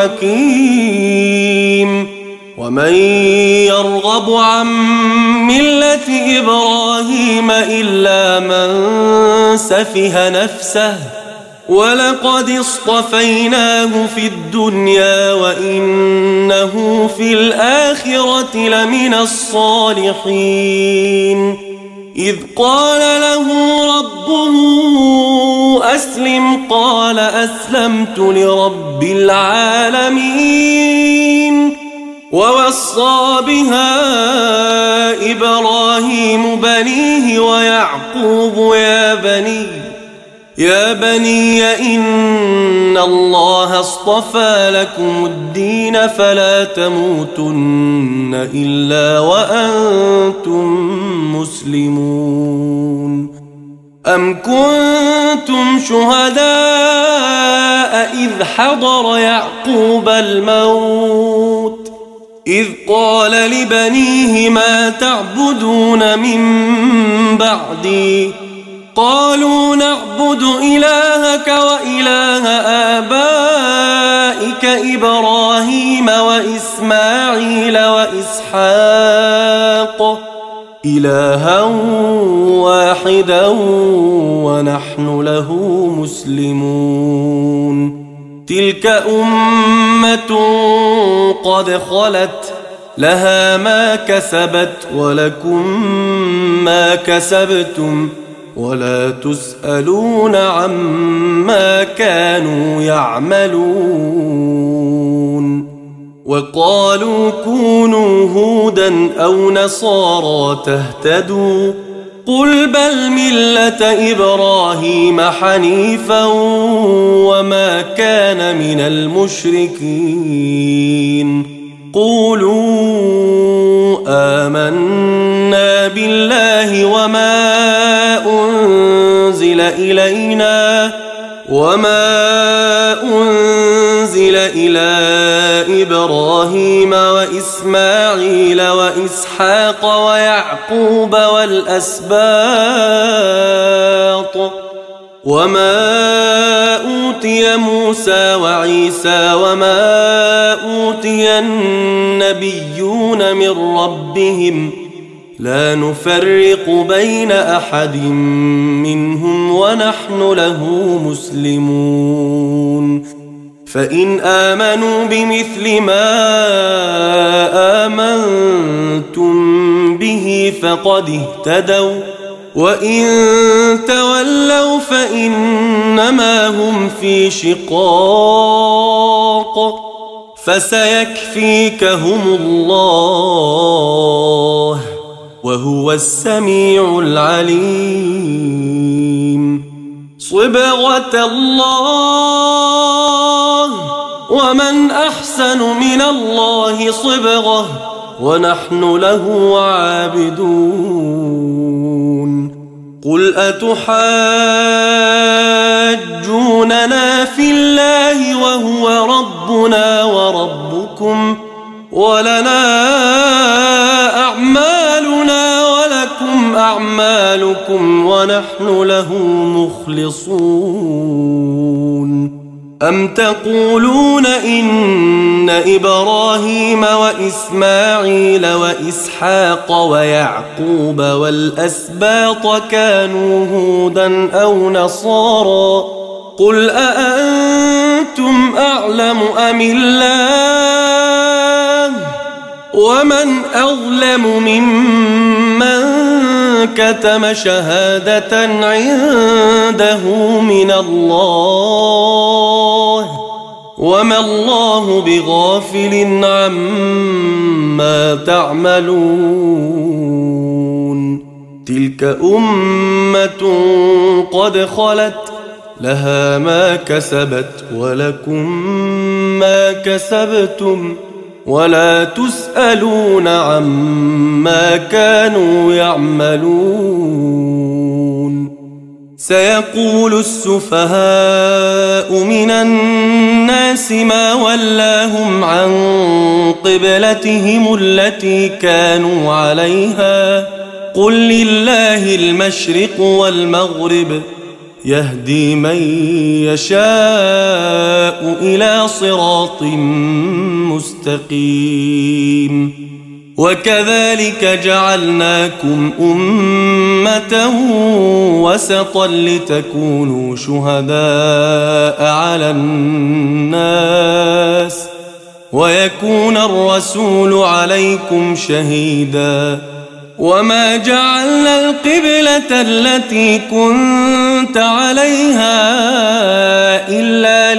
الحكيم ومن يرغب عن ملة إبراهيم إلا من سفه نفسه ولقد اصطفيناه في الدنيا وإنه في الآخرة لمن الصالحين إذ قال له ربه أسلم قال أسلمت لرب العالمين ووصى بها إبراهيم بنيه ويعقوب يا بني إن الله اصطفى لكم الدين فلا تموتن إلا وأنتم مسلمون أم كنتم شهداء إذ حضر يعقوب الموت إذ قال لبنيه ما تعبدون من بعدي قالوا نعبد إلهك وإله آبائك إبراهيم وإسماعيل وإسحاق إلها واحدا ونحن له مسلمون تلك أمة قد خلت لها ما كسبت ولكم ما كسبتم ولا تسألون عما كانوا يعملون وقالوا كونوا هودا أو نصارى تهتدوا قل بل ملة إبراهيم حنيفا وما كان من المشركين قولوا آمنا بالله وما أنزل إلى إبراهيم وإسماعيل وإسحاق ويعقوب والأسباط وما أوتي موسى وعيسى وما أوتي النبيون من ربهم لا نفرق بين أحد منهم ونحن له مسلمون فإن آمنوا بمثل ما آمنتم به فقد اهتدوا وإن تولوا فإنما هم في شقاق فسيكفيكهم الله وهو السميع العليم صبغة الله ومن أحسن من الله صبغة ونحن له عابدون قل أتحاجوننا في الله وهو ربنا وربكم ولنا أعمالنا ولكم أعمالكم ونحن له مخلصون أم تقولون إن إبراهيم وإسماعيل وإسحاق ويعقوب والأسباط كانوا هودا أو نصارى قل أأنتم أعلم أم الله ومن أظلم ممن كتم شهادة عنده من الله وما الله بغافل عما تعملون تلك أمة قد خلت لها ما كسبت ولكم ما كسبتم ولا تسألون عما كانوا يعملون سيقول السفهاء من الناس ما ولاهم عن قبلتهم التي كانوا عليها قل لله المشرق والمغرب يهدي من يشاء إلى صراط مستقيم وكذلك جعلناكم أمة وسطا لتكونوا شهداء على الناس ويكون الرسول عليكم شهيدا وما جعلنا القبلة التي كنت عليها إلا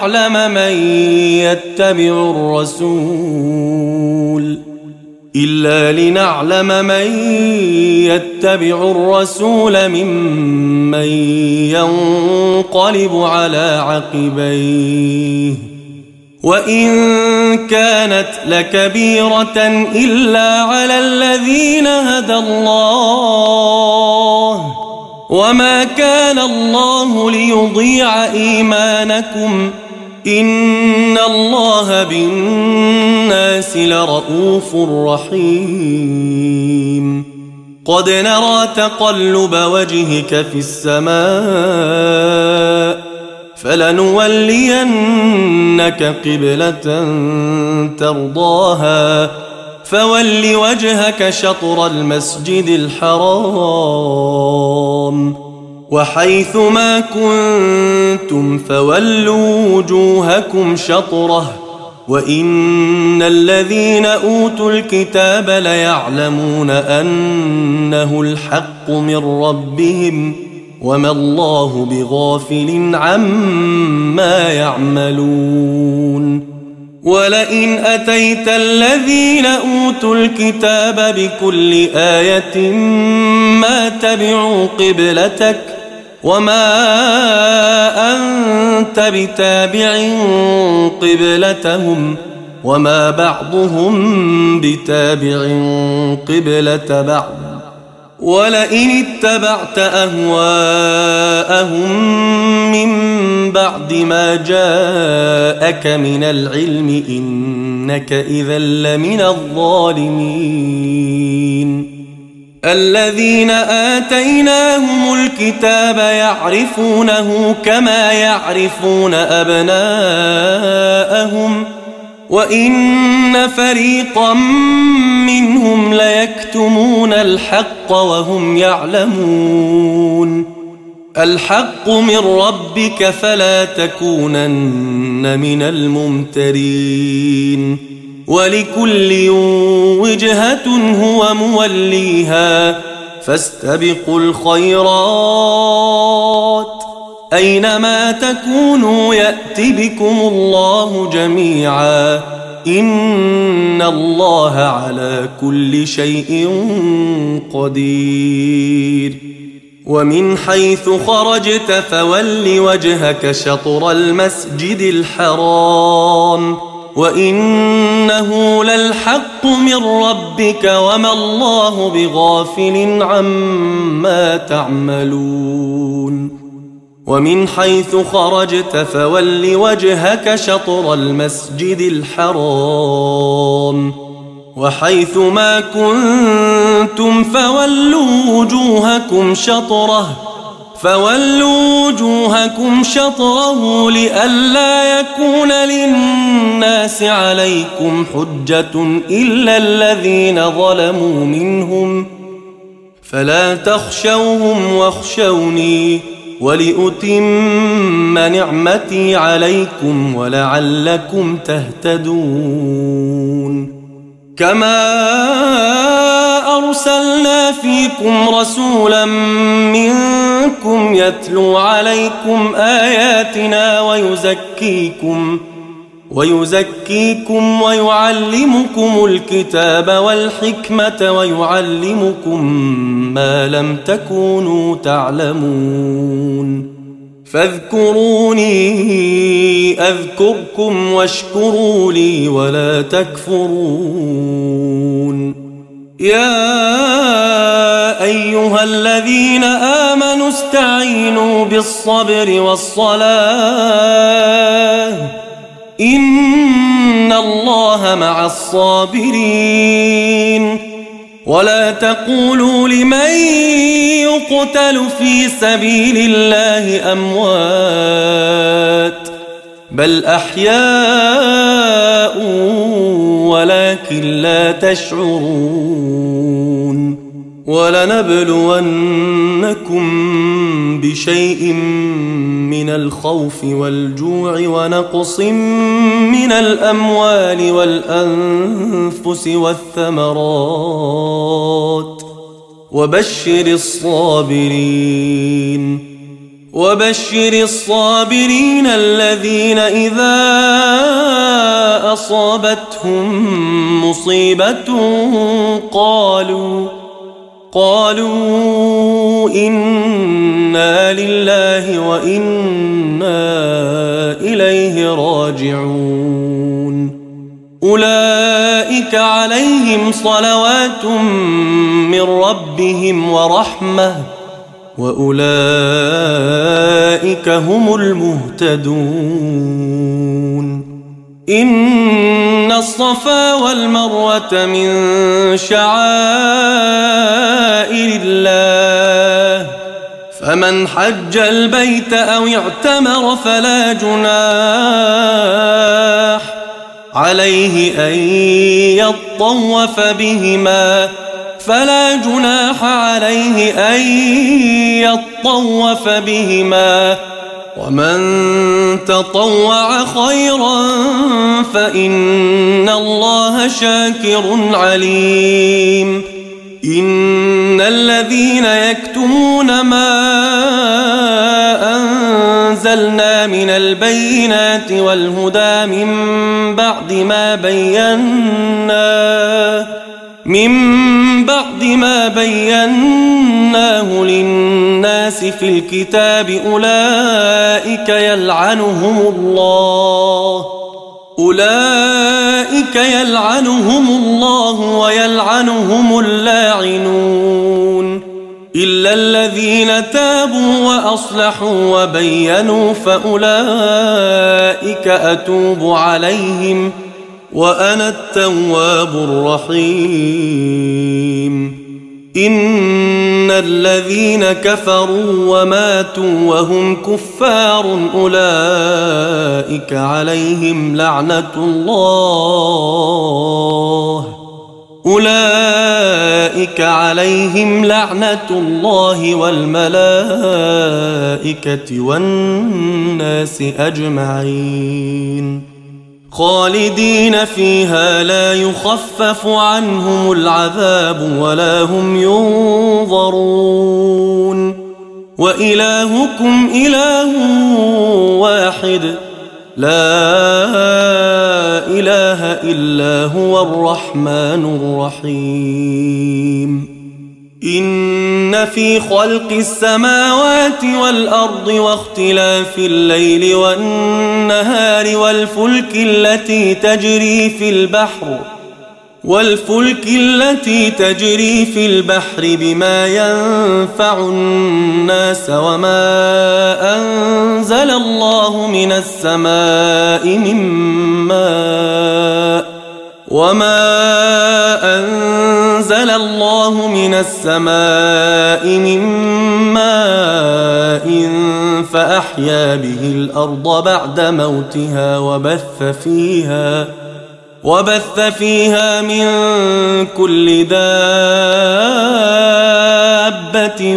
لنعلم من يتبع الرسول ممن ينقلب على عقبيه وإن كانت لكبيرة إلا على الذين هدى الله وما كان الله ليضيع إيمانكم إن الله بالناس لرؤوف رحيم قد نرى تقلب وجهك في السماء فلنولينك قبلة ترضاها فول وجهك شطر المسجد الحرام وحيث ما كنتم فولوا وجوهكم شطره وإن الذين أوتوا الكتاب ليعلمون أنه الحق من ربهم وما الله بغافل عما يعملون ولئن أتيت الذين أوتوا الكتاب بكل آية ما تبعوا قبلتك وما أنت بتابع قبلتهم وما بعضهم بتابع قبلة بعض ولئن اتبعت أهواءهم من بعد ما جاءك من العلم إنك إذا لمن الظالمين الذين آتيناهم الكتاب يعرفونه كما يعرفون أبناءهم وإن فريقا منهم ليكتمون الحق وهم يعلمون الحق من ربك فلا تكونن من الممترين ولكل وجهة هو موليها فاستبقوا الخيرات أينما تكونوا يأت بكم الله جميعا إن الله على كل شيء قدير ومن حيث خرجت فول وجهك شطر المسجد الحرام وإنه للحق من ربك وما الله بغافل عما تعملون ومن حيث خرجت فول وجهك شطر المسجد الحرام وحيث ما كنتم فولوا وجوهكم شطره لئلا يكون للناس عليكم حجة إلا الذين ظلموا منهم فلا تخشوهم واخشوني ولأتم نعمتي عليكم ولعلكم تهتدون كما أرسلنا فيكم رسولا منكم يتلو عليكم آياتنا ويزكيكم ويعلمكم الكتاب والحكمة ويعلمكم ما لم تكونوا تعلمون فاذكروني أذكركم واشكروا لي ولا تكفرون يا أيها الذين آمنوا استعينوا بالصبر والصلاة إن الله مع الصابرين ولا تقولوا لمن يقتل في سبيل الله أموات بل أحياء ولكن لا تشعرون ولنبلونكم بشيء من الخوف والجوع ونقص من الأموال والأنفس والثمرات وبشر الصابرين الذين إذا أصابتهم مصيبة قالوا إنا لله وإنا إليه راجعون أولئك عليهم صلوات من ربهم ورحمة وأولئك هم المهتدون. إن الصفا والمروة من شعائر الله، فمن حج البيت أو اعتمر فلا جناح عليه أن يطوف بهما ومن تطوع خيرا فإن الله شاكر عليم. إن الذين يكتمون ما أنزلنا من البينات والهدى من بعد ما بيناه للناس في الكتاب أولئك يلعنهم الله ويلعنهم اللاعنون إلا الذين تابوا وأصلحوا وبينوا فأولئك أتوب عليهم وأنا التواب الرحيم. إن الذين كفروا وماتوا وهم كفار أولئك عليهم لعنة الله والملائكة والناس أجمعين خالدين فيها لا يخفف عنهم العذاب ولا هم ينظرون. وإلهكم إله واحد لا إله إلا هو الرحمن الرحيم. إن في خلق السماوات والأرض واختلاف الليل والنهار والفلك التي تجري في البحر بما ينفع الناس وما أنزل الله من السماء من ماء فأحيا به الأرض بعد موتها وبث فيها من كل دابة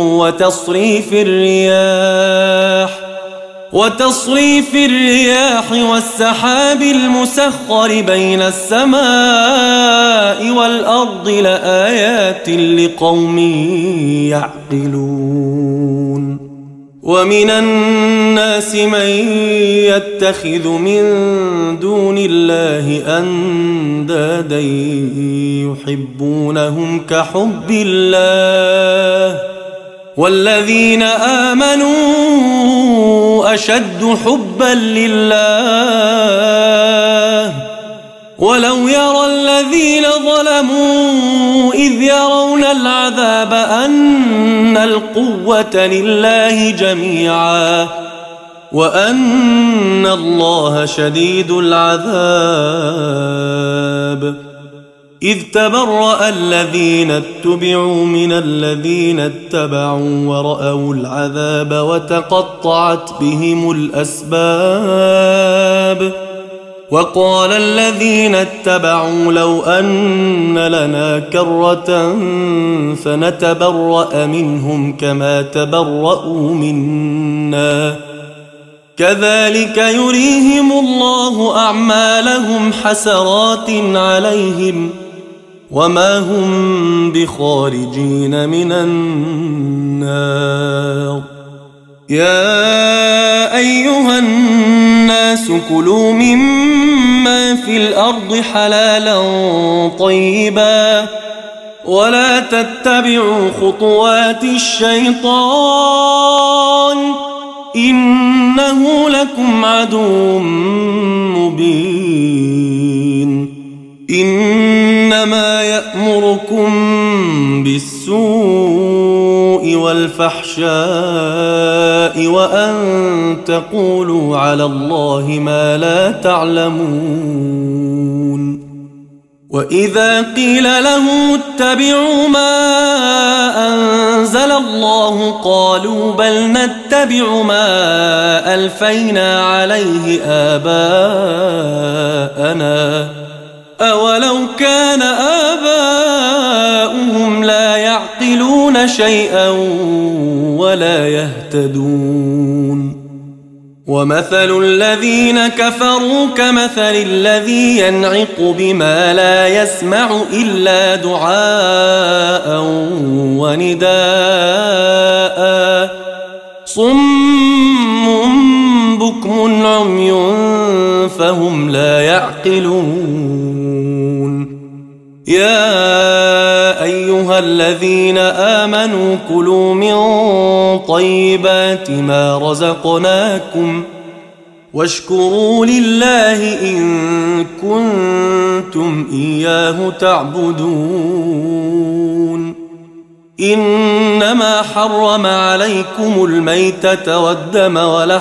وتصريف الرياح والسحاب المسخر بين السماء والأرض لآيات لقوم يعقلون. ومن الناس من يتخذ من دون الله أندادا يحبونهم كحب الله والذين آمنوا أشد حبا لله ولو يرى الذين ظلموا إذ يرون العذاب أن القوة لله جميعا وأن الله شديد العذاب. إذ تبرأ الذين اتبعوا من الذين اتبعوا ورأوا العذاب وتقطعت بهم الأسباب. وقال الذين اتبعوا لو أن لنا كرة فنتبرأ منهم كما تبرأوا منا كذلك يريهم الله أعمالهم حسرات عليهم وما هم بخارجين من النار. يا أيها الناس كلوا مما في الأرض حلالا طيبا ولا تتبعوا خطوات الشيطان إنه لكم عدو مبين. إنما يأمركم بالسوء والفحشاء الفحشاء وأن تقولوا على الله ما لا تعلمون وإذا قيل لهم اتبعوا ما أنزل الله قالوا بل نتبع ما ألفينا عليه آباءنا أولو كان آباؤهم لا يعقلون شيئا ولا يهتدون ومثل الذين كفروا كمثل الذي ينعق بما لا يسمع إلا دعاء ونداء صم بكم عمي فهم لا يعقلون يا أيها الذين آمنوا كلوا من طيبات ما رزقناكم واشكروا لله إن كنتم إياه تعبدون إنما حرم عليكم الميتة والدم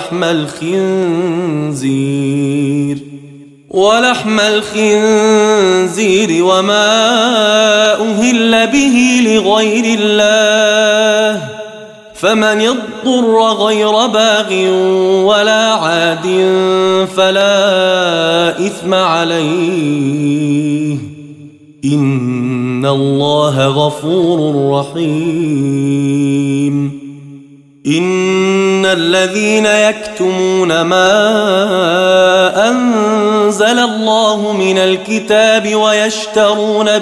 ولحم الخنزير وما أهل به لغير الله فمن يضطر غير باغ ولا عاد فلا إثم عليه إن الله غفور رحيم إن الذين يكتمون ما أنزل الله من الكتاب ويشترون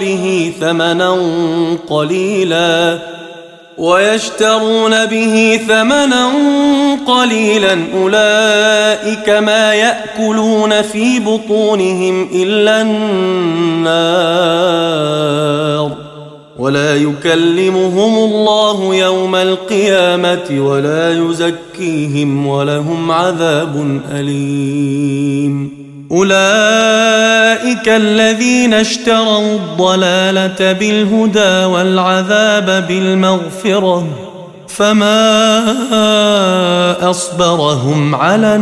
به ثمنا قليلا أولئك ما يأكلون في بطونهم إلا النار ولا يكلمهم الله يوم القيامة ولا يزكيهم ولهم عذاب أليم أولئك الذين اشتروا الضلالة بالهدى والعذاب بالمغفرة فما أصبرهم على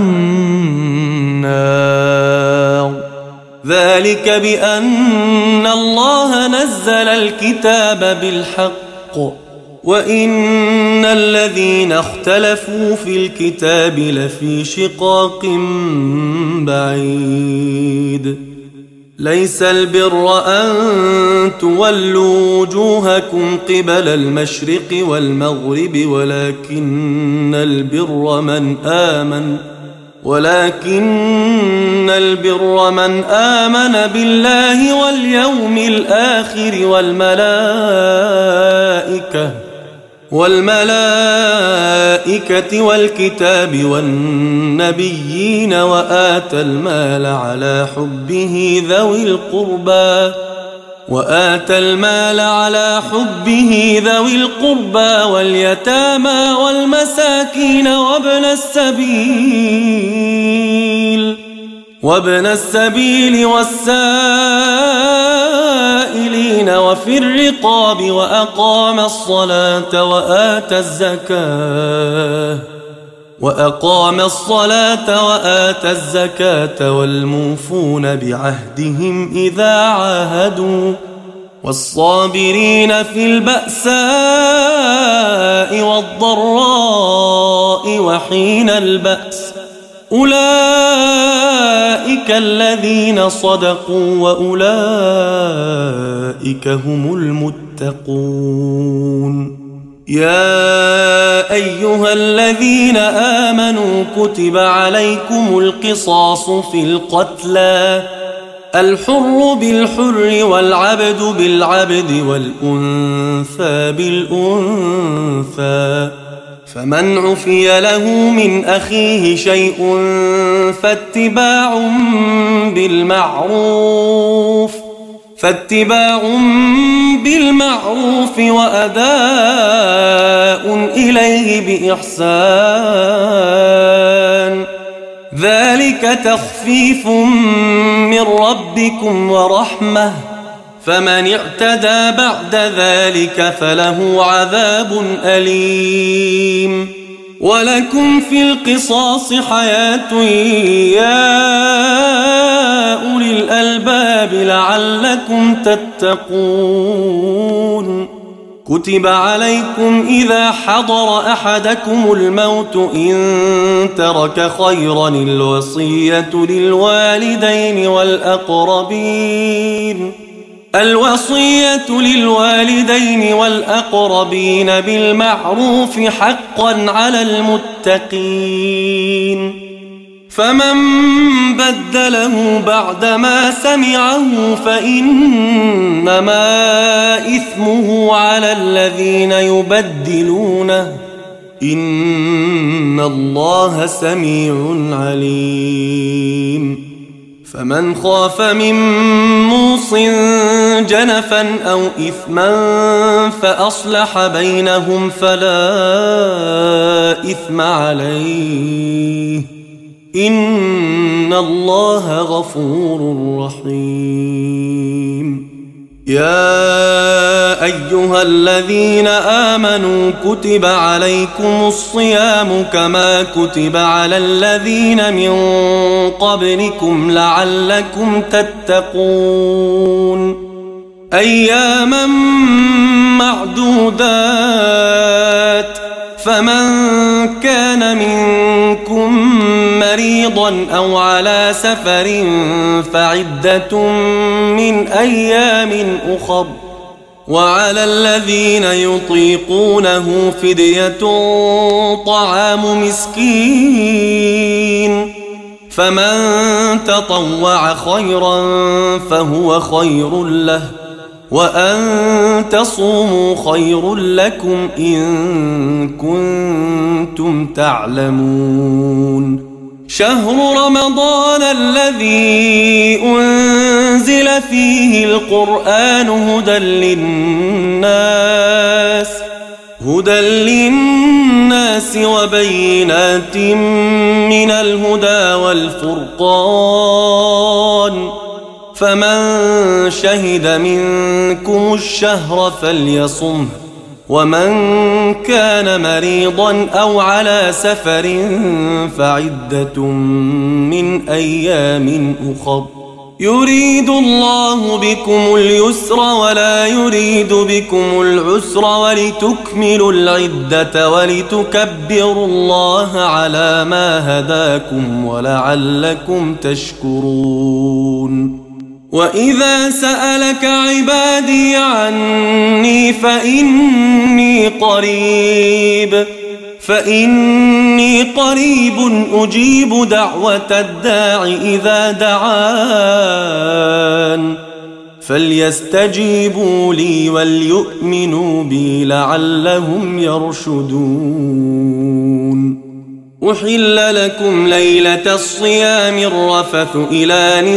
النار ذلك بأن الله نزل الكتاب بالحق وإن الذين اختلفوا في الكتاب لفي شقاق بعيد ليس البر أن تولوا وجوهكم قبل المشرق والمغرب ولكن البر من آمن بالله واليوم الآخر والملائكة والكتاب والنبيين وآتى المال على حبه ذوي القربى واليتامى والمساكين وابن السبيل والسائلين وفي الرقاب وأقام الصلاة وآتى الزكاة والموفون بعهدهم إذا عاهدوا والصابرين في البأساء والضراء وحين البأس أولئك الذين صدقوا وأولئك هم المتقون يا أيها الذين آمنوا كتب عليكم القصاص في القتلى الحر بالحر والعبد بالعبد والأنثى بالأنثى فمن عفي له من أخيه شيء فاتباع بالمعروف وأداء إليه بإحسان ذلك تخفيف من ربكم ورحمة فمن اعتدى بعد ذلك فله عذاب أليم. ولكم في القصاص حياة يا أولي الألباب لعلكم تتقون. كتب عليكم إذا حضر أحدكم الموت إن ترك خيرا الوصية للوالدين والأقربين بالمعروف حقا على المتقين. فمن بدله بعدما سمعه فإنما إثمه على الذين يبدلونه، إن الله سميع عليم. فمن خاف من موص جنفا أو إثما فأصلح بينهم فلا إثم عليه، إن الله غفور رحيم. يا أيها الذين آمنوا كتب عليكم الصيام كما كتب على الذين من قبلكم لعلكم تتقون. أياما معدودات، فمن كان منكم مريضا أو على سفر فعدة من أيام أخر، وعلى الذين يطيقونه فدية طعام مسكين، فمن تطوع خيرا فهو خير له، وأن تصوموا خير لكم إن كنتم تعلمون. شهر رمضان الذي أنزل فيه القرآن هدى للناس وبينات من الهدى والفرقان، فمن شهد منكم الشهر فليصمه، ومن كان مريضا أو على سفر فعدة من أيام أخر، يريد الله بكم اليسر ولا يريد بكم العسر ولتكملوا العدة ولتكبروا الله على ما هداكم ولعلكم تشكرون. وإذا سألك عبادي عني فإني قريب أجيب دعوة الداع إذا دعان، فليستجيبوا لي وليؤمنوا بي لعلهم يرشدون. أحل لكم ليلة الصيام الرفث إلى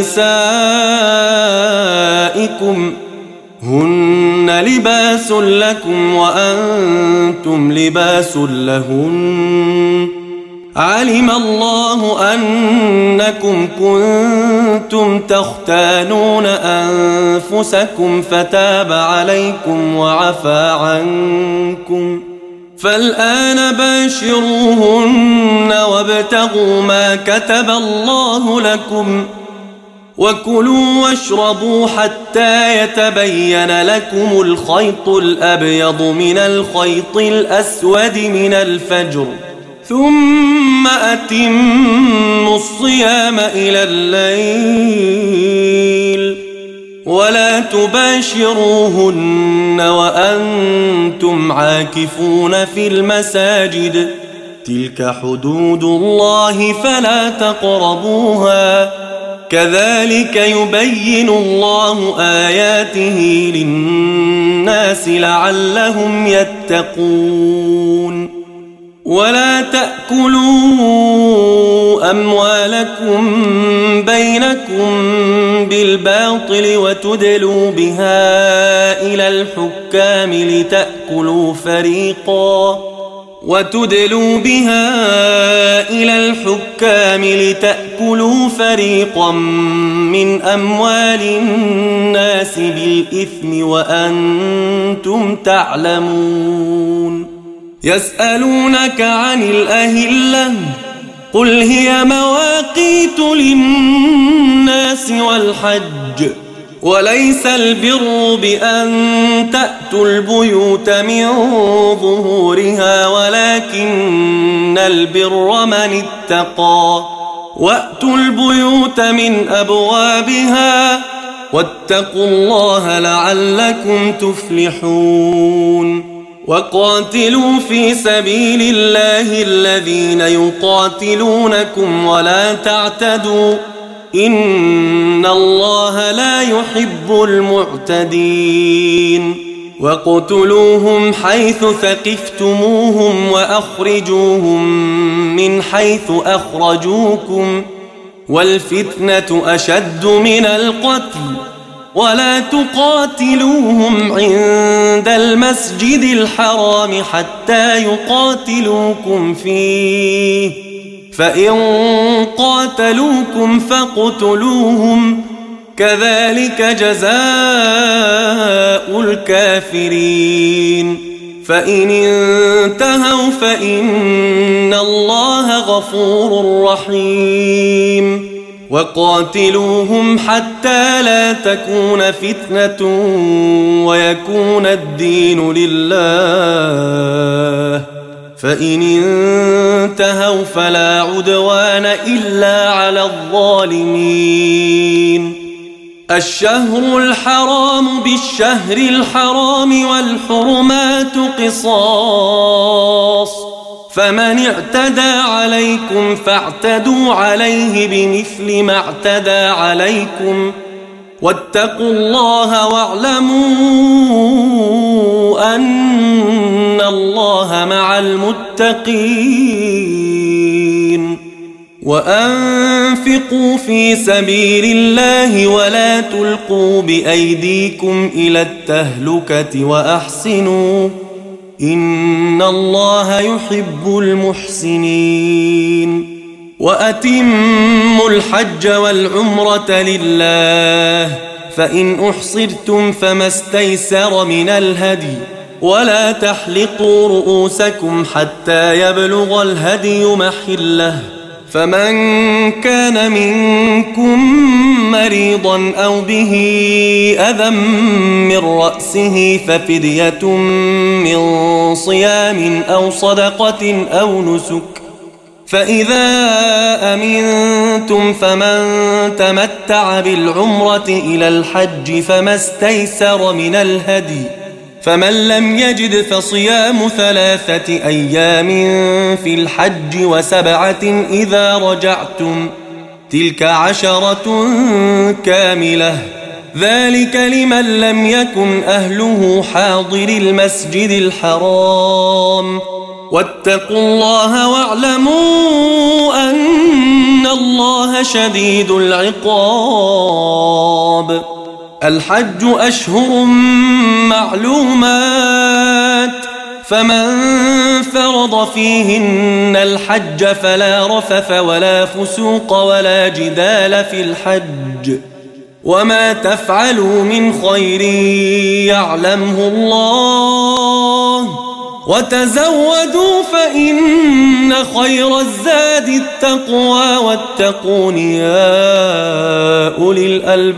نسائكم هن لباس لكم وأنتم لباس لهن، علم الله أنكم كنتم تختانون أنفسكم فتاب عليكم وعفى عنكم، فالآن باشروهن وابتغوا ما كتب الله لكم، وكلوا واشربوا حتى يتبين لكم الخيط الأبيض من الخيط الأسود من الفجر، ثم أتموا الصيام إلى الليل، ولا تباشروهن وأنتم عاكفون في المساجد، تلك حدود الله فلا تقربوها، كذلك يبين الله آياته للناس لعلهم يتقون. ولا تأكلوا أموالكم بينكم بالباطل وتدلوا بها إلى الحكام وتدلوا بها إلى الحكام لتأكلوا فريقا من أموال الناس بالإثم وأنتم تعلمون. يسألونك عن الأهلة قل هي مواقيت للناس والحج وليس البر بأن تأتوا البيوت من ظهورها ولكن البر من اتقى وأتوا البيوت من أبوابها واتقوا الله لعلكم تفلحون. وقاتلوا في سبيل الله الذين يقاتلونكم ولا تعتدوا إن الله لا يحب المعتدين. وقتلوهم حيث ثقفتموهم وأخرجوهم من حيث أخرجوكم والفتنة أشد من القتل ولا تقاتلوهم عند المسجد الحرام حتى يقاتلوكم فيه فإن قاتلوكم فاقتلوهم كذلك جزاء الكافرين. فإن انتهوا فإن الله غفور رحيم. وقاتلوهم حتى لا تكون فتنة ويكون الدين لله فإن انتهوا فلا عدوان إلا على الظالمين. الشهر الحرام بالشهر الحرام والحرمات قصاص فمن اعتدى عليكم فاعتدوا عليه بمثل ما اعتدى عليكم واتقوا الله واعلموا أن الله مع المتقين. وأنفقوا في سبيل الله ولا تلقوا بأيديكم إلى التهلكة وأحسنوا إن الله يحب المحسنين. وأتموا الحج والعمرة لله فإن أحصرتم فما استيسر من الهدي ولا تحلقوا رؤوسكم حتى يبلغ الهدي محله فمن كان منكم مريضا أو به أذى من رأسه ففدية من صيام أو صدقة أو نسك فإذا أمنتم فمن تمتع بالعمرة إلى الحج فما استيسر من الهدي فمن لم يجد فصيام 3 أيام في الحج و7 إذا رجعتم تلك 10 كاملة ذلك لمن لم يكن أهله حاضر المسجد الحرام واتقوا الله واعلموا أن الله شديد العقاب. الحج أشهر معلومات فمن فرض فيهن الحج فلا رفث ولا فسوق ولا جدال في الحج وما تفعلوا من خير يعلمه الله وتزودوا فإن خير الزاد التقوى واتقون يا أولي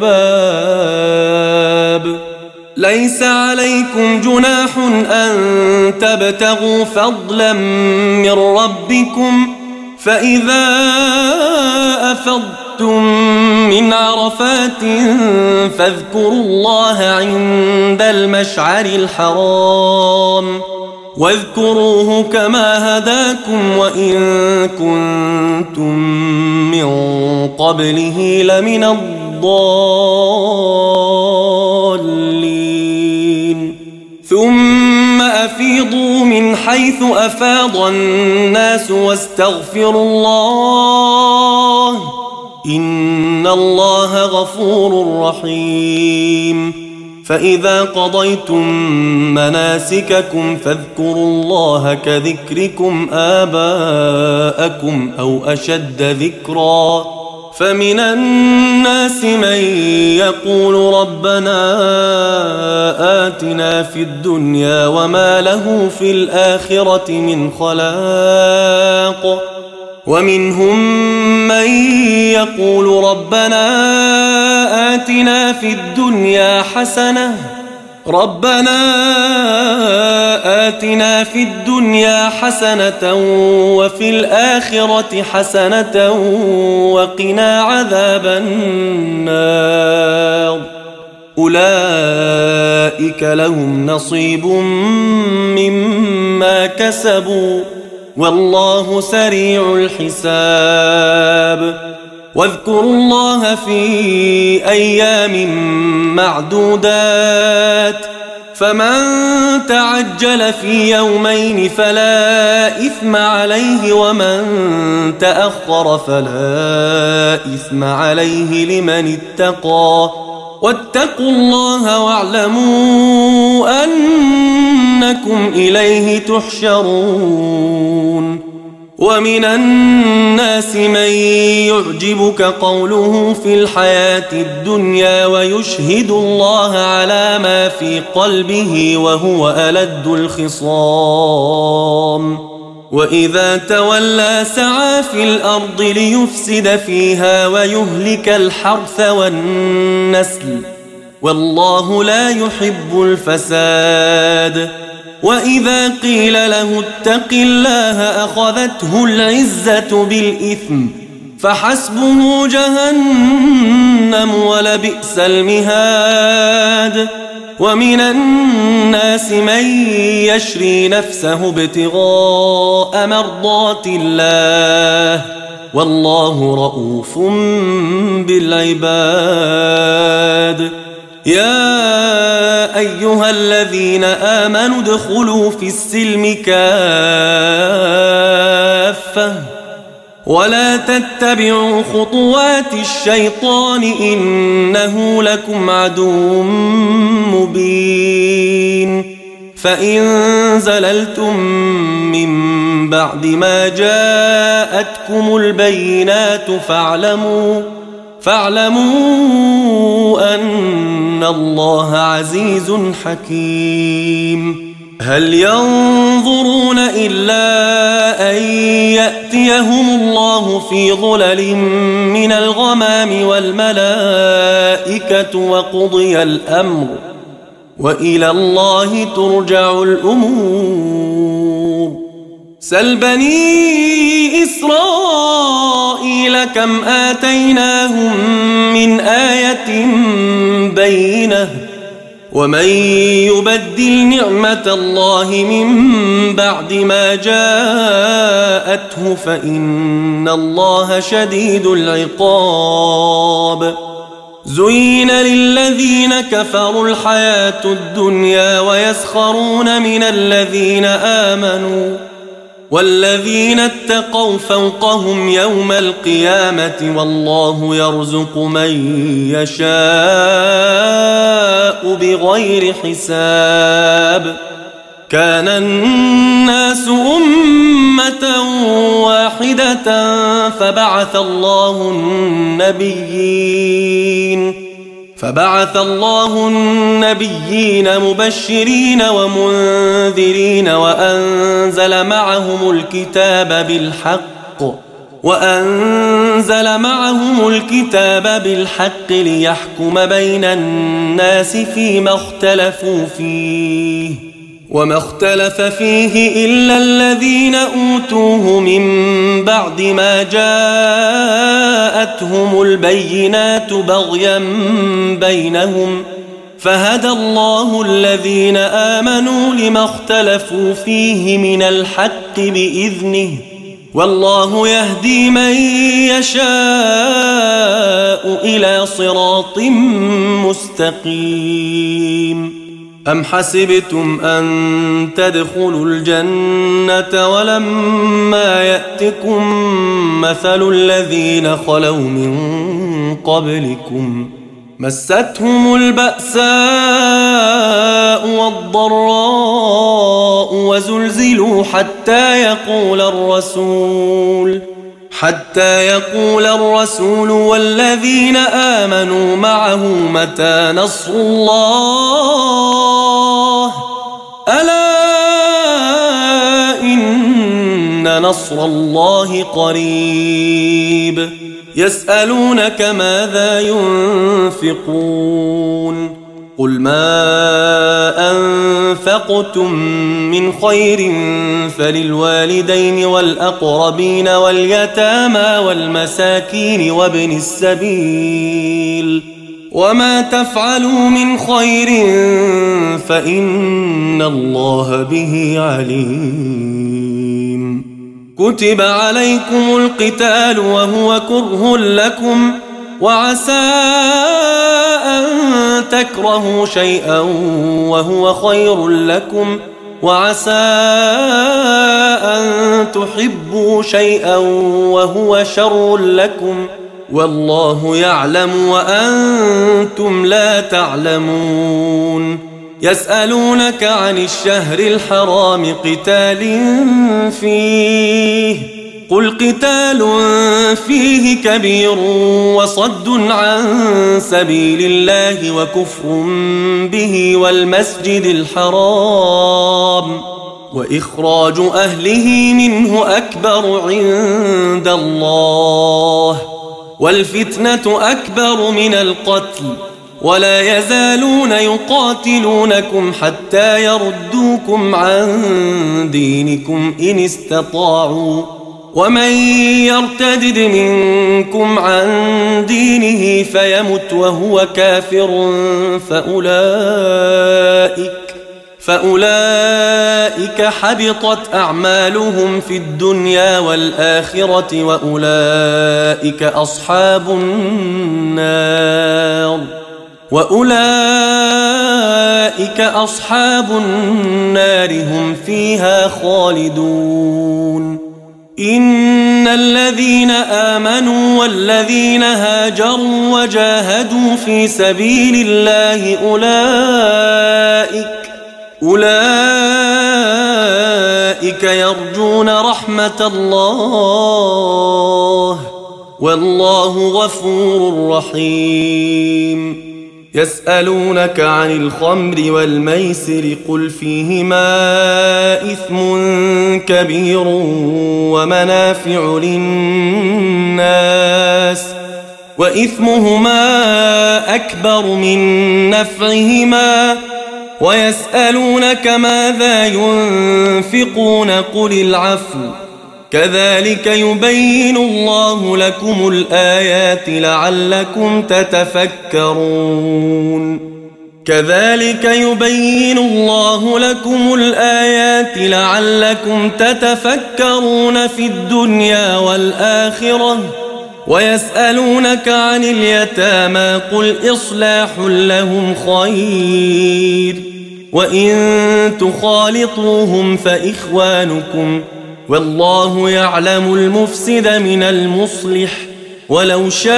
الألباب. ليس عليكم جناح أن تبتغوا فضلا من ربكم فإذا أفضتم من عرفات فاذكروا الله عند المشعر الحرام واذكروه كما هداكم وإن كنتم من قبله لمن الضالين. ثم أفيضوا من حيث أفاض الناس واستغفروا الله إن الله غفور رحيم. فإذا قضيتم مناسككم فاذكروا الله كذكركم آباءكم أو أشد ذكرا فمن الناس من يقول ربنا آتنا في الدنيا وما له في الآخرة من خلاق ومنهم من يقول ربنا آتنا في الدنيا حسنة وفي الآخرة حسنة وقنا عذاب النار أولئك لهم نصيب مما كسبوا والله سريع الحساب واذكروا الله في أيام معدودات فمن تعجل في يومين فلا إثم عليه ومن تأخر فلا إثم عليه لمن اتقى واتقوا الله واعلموا أنكم إليه تحشرون ومن الناس من يعجبك قوله في الحياة الدنيا ويشهد الله على ما في قلبه وهو ألد الخصام وإذا تولى سعى في الأرض ليفسد فيها ويهلك الحرث والنسل والله لا يحب الفساد وإذا قيل له اتق الله أخذته العزة بالإثم فحسبه جهنم ولبئس المهاد ومن الناس من يشري نفسه ابتغاء مرضات الله والله رؤوف بالعباد يا أيها الذين آمنوا ادخلوا في السلم كافة ولا تتبعوا خطوات الشيطان إنه لكم عدو مبين فإن زللتم من بعد ما جاءتكم البينات فاعلموا أن الله عزيز حكيم هل ينظرون إلا أن يأتيهم الله في ظلل من الغمام والملائكة وقضي الأمر وإلى الله ترجع الأمور سل بني إسرائيل كم آتيناهم من آية بينة ومن يبدل نعمة الله من بعد ما جاءته فإن الله شديد العقاب زين للذين كفروا الحياة الدنيا ويسخرون من الذين آمنوا والذين اتقوا فوقهم يوم القيامة والله يرزق من يشاء بغير حساب كان الناس أمة واحدة فبعث الله النبيين مبشرين ومنذرين وأنزل معهم الكتاب بالحق ليحكم بين الناس فيما اختلفوا فيه وما اختلف فيه إلا الذين أوتوه من بعد ما جاءتهم البينات بغيا بينهم فهدى الله الذين آمنوا لما اختلفوا فيه من الحق بإذنه والله يهدي من يشاء إلى صراط مستقيم أم حسبتم أن تدخلوا الجنة ولما يأتكم مثل الذين خلوا من قبلكم مستهم البأساء والضراء وزلزلوا حتى يقول الرسول والذين آمنوا معه متى نصر الله ألا إن نصر الله قريب يسألونك ماذا ينفقون قل ما أنفقتم من خير فللوالدين والأقربين واليتامى والمساكين وابن السبيل وما تفعلوا من خير فإن الله به عليم كتب عليكم القتال وهو كره لكم وعسى أن تكرهوا شيئا وهو خير لكم وعسى أن تحبوا شيئا وهو شر لكم والله يعلم وأنتم لا تعلمون يسألونك عن الشهر الحرام قتال فيه قل قتال فيه كبير وصد عن سبيل الله وكفر به والمسجد الحرام وإخراج أهله منه أكبر عند الله والفتنة أكبر من القتل ولا يزالون يقاتلونكم حتى يردوكم عن دينكم إن استطاعوا ومن يرتد منكم عن دينه فيمت وهو كافر فأولئك حبطت أعمالهم في الدنيا والآخرة وأولئك أصحاب النار هم فيها خالدون إن الذين آمنوا والذين هاجروا وجاهدوا في سبيل الله أولئك يرجون رحمة الله والله غفور رحيم يسألونك عن الخمر والميسر قل فيهما إثم كبير ومنافع للناس وإثمهما أكبر من نفعهما ويسألونك ماذا ينفقون قل العفو كذلك يبين الله لكم الآيات لعلكم تتفكرون في الدنيا والآخرة ويسألونك عن اليتامى قل إصلاح لهم خير وإن تخالطوهم فإخوانكم والله يعلم المفسد من المصلح ولو شاء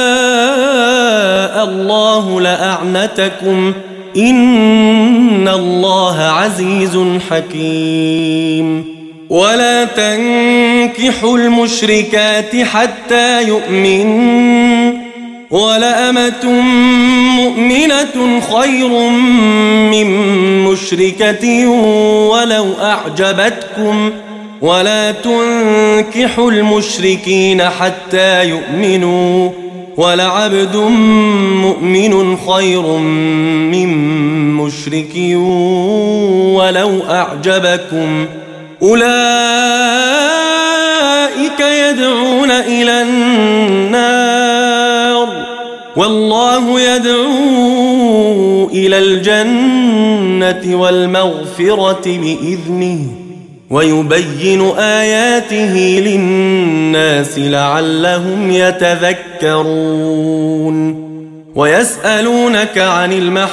الله لأعنتكم إن الله عزيز حكيم ولا تنكحوا المشركات حتى يؤمنوا ولأمة مؤمنة خير من مشركة ولو أعجبتكم ولا تنكحوا المشركين حتى يؤمنوا ولعبد مؤمن خير من مشرك ولو أعجبكم أولئك يدعون إلى النار والله يدعو إلى الجنة والمغفرة بإذنه ويبين آياته للناس لعلهم يتذكرون ويسألونك عن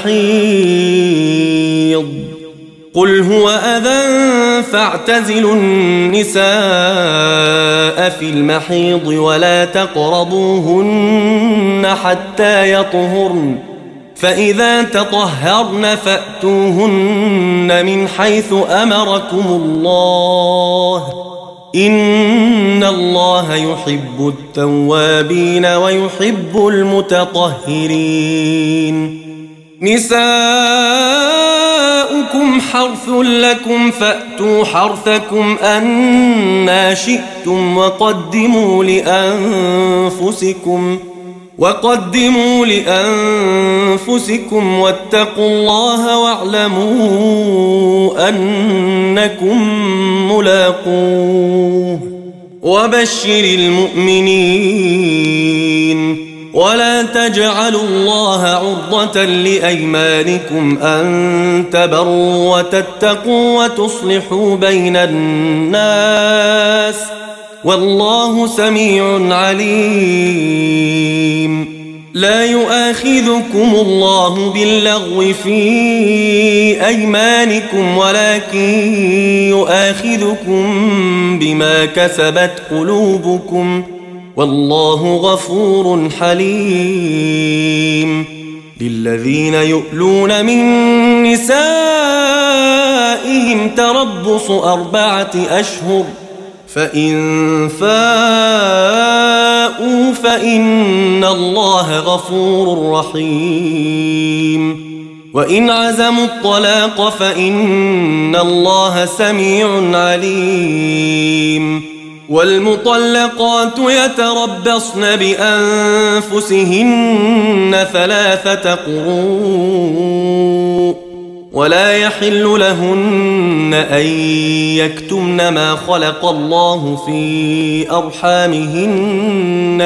المحيض قل هو أذى فاعتزلوا النساء في المحيض ولا تقربوهن حتى يطهرن فإذا تطهرن فأتوهن من حيث أمركم الله إن الله يحب التوابين ويحب المتطهرين. نساؤكم حرث لكم فأتوا حرثكم أنى شئتم وقدموا لأنفسكم واتقوا الله واعلموا أنكم ملاقوه وبشر المؤمنين. ولا تجعلوا الله عرضة لأيمانكم أن تبروا وتتقوا وتصلحوا بين الناس والله سميع عليم. لا يؤاخذكم الله باللغو في أيمانكم ولكن يؤاخذكم بما كسبت قلوبكم والله غفور حليم. للذين يؤلون من نسائهم تربص 4 أشهر فإن فاءوا فإن الله غفور رحيم. وإن عزموا الطلاق فإن الله سميع عليم. والمطلقات يتربصن بأنفسهن 3 قروء ولا يحل لهن أن يكتمن ما خلق الله في أرحامهن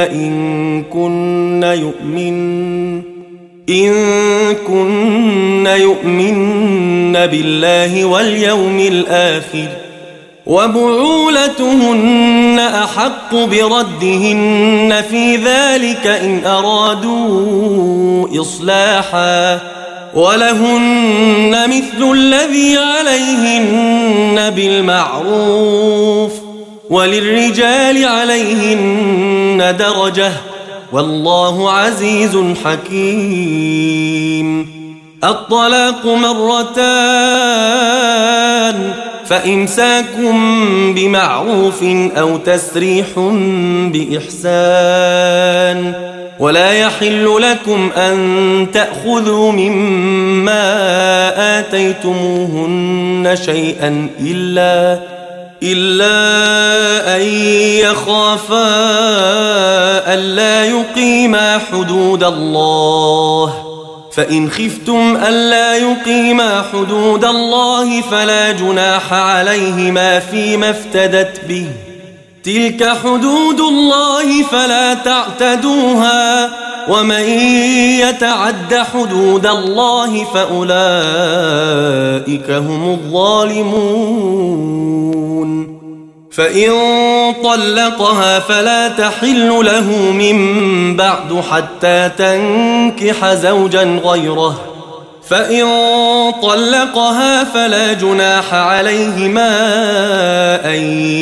إن كن يؤمن بالله واليوم الآخر وبعولتهن أحق بردهن في ذلك إن أرادوا إصلاحا ولهن مثل الذي عليهن بالمعروف وللرجال عليهن درجة والله عزيز حكيم. الطلاق 2 مرتان فإمساكم بمعروف أو تسريح بإحسان ولا يحل لكم أن تأخذوا مما آتيتموهن شيئا إلا أن يخافا ألا يقيما حدود الله فإن خفتم ألا يقيما حدود الله فلا جناح عليهما فيما افتدت به تلك حدود الله فلا تعتدوها ومن يتعد حدود الله فأولئك هم الظالمون. فإن طلقها فلا تحل له من بعد حتى تنكح زوجا غيره فإن طلقها فلا جناح عليهما أن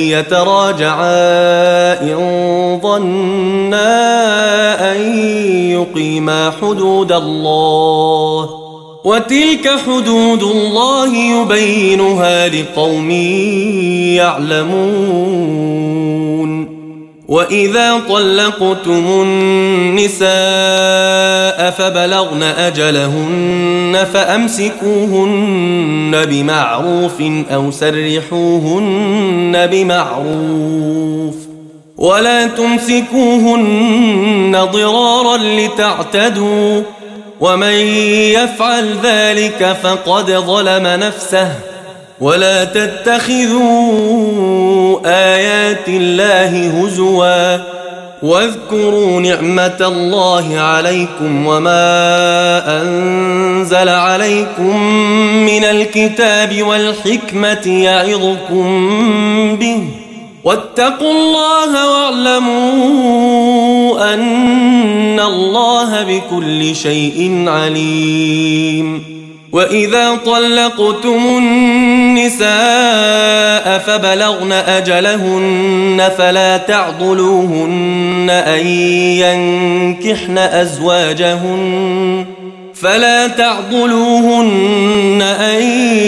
يتراجعا إن ظنا أن يقيما حدود الله وتلك حدود الله يبينها لقوم يعلمون. وإذا طلقتم النساء فبلغن أجلهن فأمسكوهن بمعروف أو سرحوهن بمعروف ولا تمسكوهن ضرارا لتعتدوا ومن يفعل ذلك فقد ظلم نفسه ولا تتخذوا آيات الله هزوا واذكروا نعمة الله عليكم وما أنزل عليكم من الكتاب والحكمة يعظكم به واتقوا الله واعلموا أن الله بكل شيء عليم. وإذا طلقتم النساء فبلغن أجلهن فلا تعضلوهن أن ينكحن فلا تعضلوهن أن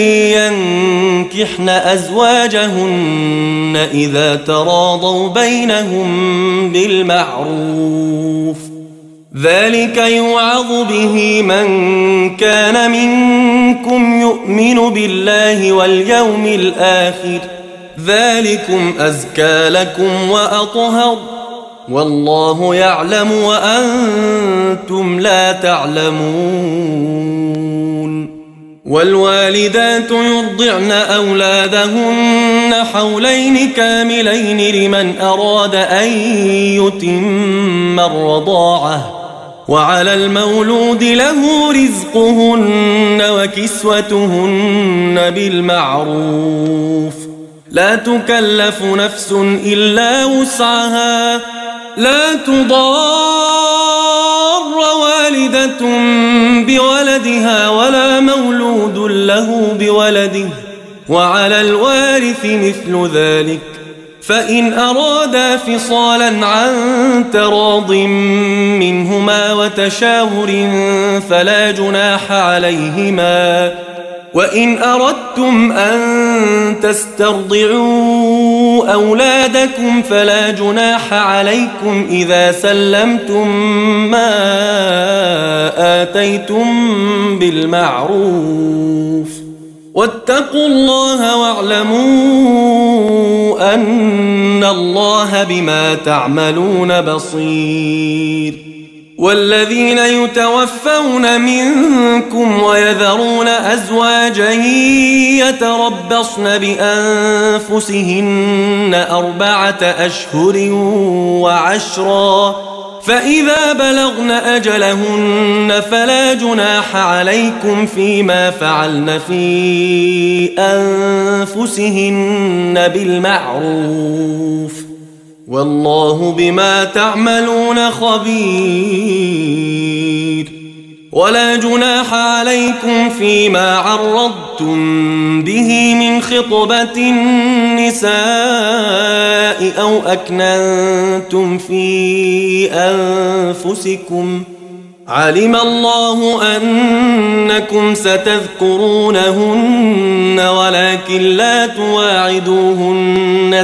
ينكحن أزواجهن إذا تراضوا بينهم بالمعروف، ذلك يوعظ به من كان منكم يؤمن بالله واليوم الآخر، ذلكم أزكى لكم وأطهر، والله يعلم وأنتم لا تعلمون. والوالدات يرضعن أولادهن حولين كاملين لمن أراد أن يتم الرضاعة، وعلى المولود له رزقهن وكسوتهن بالمعروف، لا تكلف نفس إلا وسعها، لا تضار والدة بولدها ولا مولود له بولده، وعلى الوارث مثل ذلك، فإن أرادا فصالا عن تراض منهما وتشاور فلا جناح عليهما، وإن أردتم أن تسترضعوا أولادكم فلا جناح عليكم إذا سلمتم ما آتيتم بالمعروف، واتقوا الله واعلموا أن الله بما تعملون بصير. والذين يتوفون منكم ويذرون أزواجا يتربصن بأنفسهن 4 أشهر و10، فإذا بلغن أجلهن فلا جناح عليكم فيما فعلن في أنفسهن بالمعروف، والله بما تعملون خبير. ولا جناح عليكم فيما عرضتم به من خطبة النساء أو أكننتم في أنفسكم، علم الله أنكم ستذكرونهن ولكن لا تواعدوهن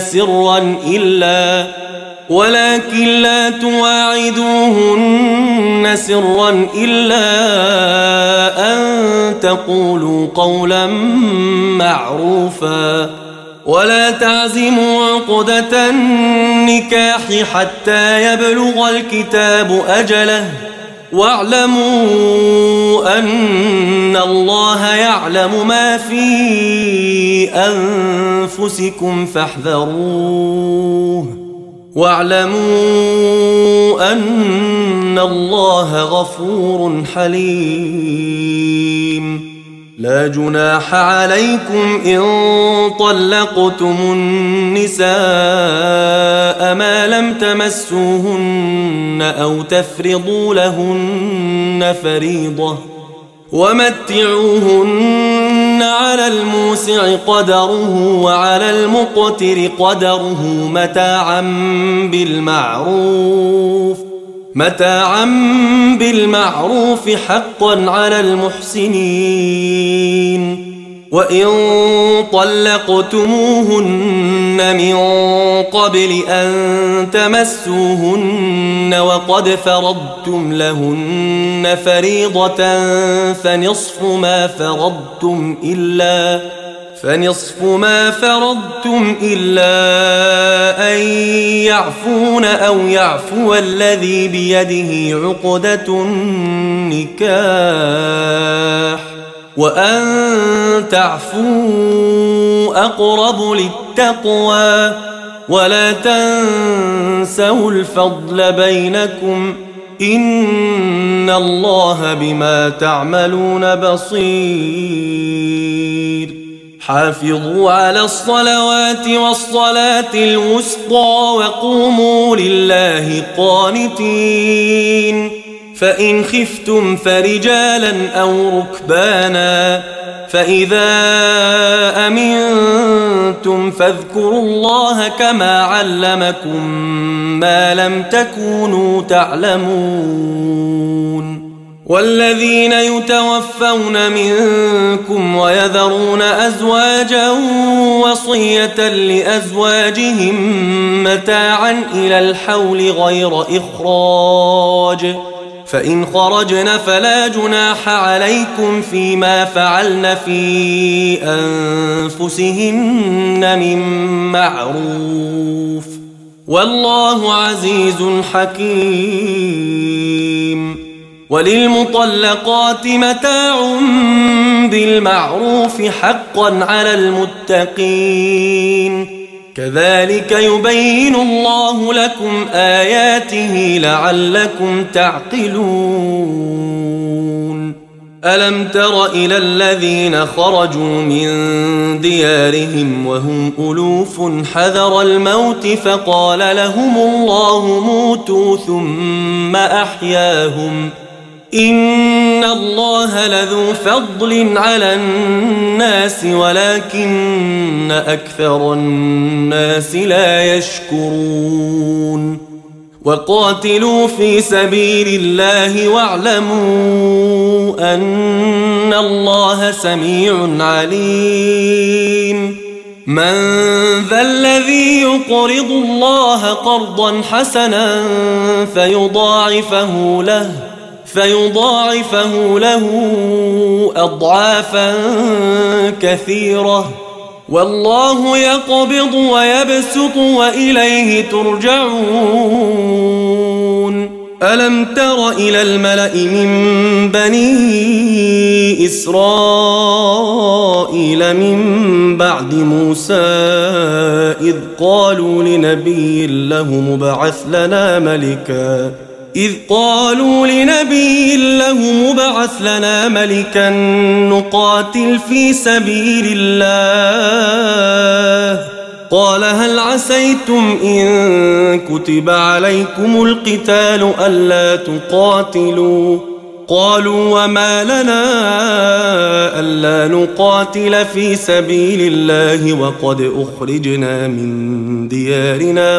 سرا إلا أن تقولوا قولا معروفا، ولا تعزموا عقدة النكاح حتى يبلغ الكتاب أجله، واعلموا أن الله يعلم ما في أنفسكم فاحذروه، واعلموا أن الله غفور حليم. لا جناح عليكم إن طلقتم النساء ما لم تمسوهن أو تفرضوا لهن فريضة، ومتعوهن على الموسع قدره وعلى المقتر قدره متاعا بالمعروف حقا على المحسنين. وإن طلقتموهن من قبل أن تمسوهن وقد فرضتم لهن فريضة فنصف ما فرضتم إلا أن يعفون أو يعفو الذي بيده عقدة النكاح، وأن تعفوا أقرب للتقوى، ولا تنسوا الفضل بينكم، إن الله بما تعملون بصير. حافظوا على الصلوات والصلاة الوسطى وقوموا لله قانتين، فإن خفتم فرجالا أو ركبانا، فإذا أمنتم فاذكروا الله كما علمكم ما لم تكونوا تعلمون. والذين يتوفون منكم ويذرون أزواجا وصية لأزواجهم متاعا إلى الحول غير إخراج، فإن خرجن فلا جناح عليكم فيما فعلن في أنفسهن من معروف، والله عزيز حكيم. وللمطلقات متاع بالمعروف حقا على المتقين، كذلك يبين الله لكم آياته لعلكم تعقلون. ألم تر إلى الذين خرجوا من ديارهم وهم ألوف حذر الموت فقال لهم الله موتوا ثم أحياهم، إن الله لذو فضل على الناس ولكن أكثر الناس لا يشكرون. وقاتلوا في سبيل الله واعلموا أن الله سميع عليم. من ذا الذي يقرض الله قرضا حسنا فيضاعفه له أضعافا كثيرة، والله يقبض ويبسط وإليه ترجعون. ألم تر إلى الملأ من بني إسرائيل من بعد موسى إذ قالوا لنبي له مبعث لنا ملكا نقاتل في سبيل الله، قال هل عسيتم إن كتب عليكم القتال ألا تقاتلوا؟ قالوا وما لنا ألا نقاتل في سبيل الله وقد أخرجنا من ديارنا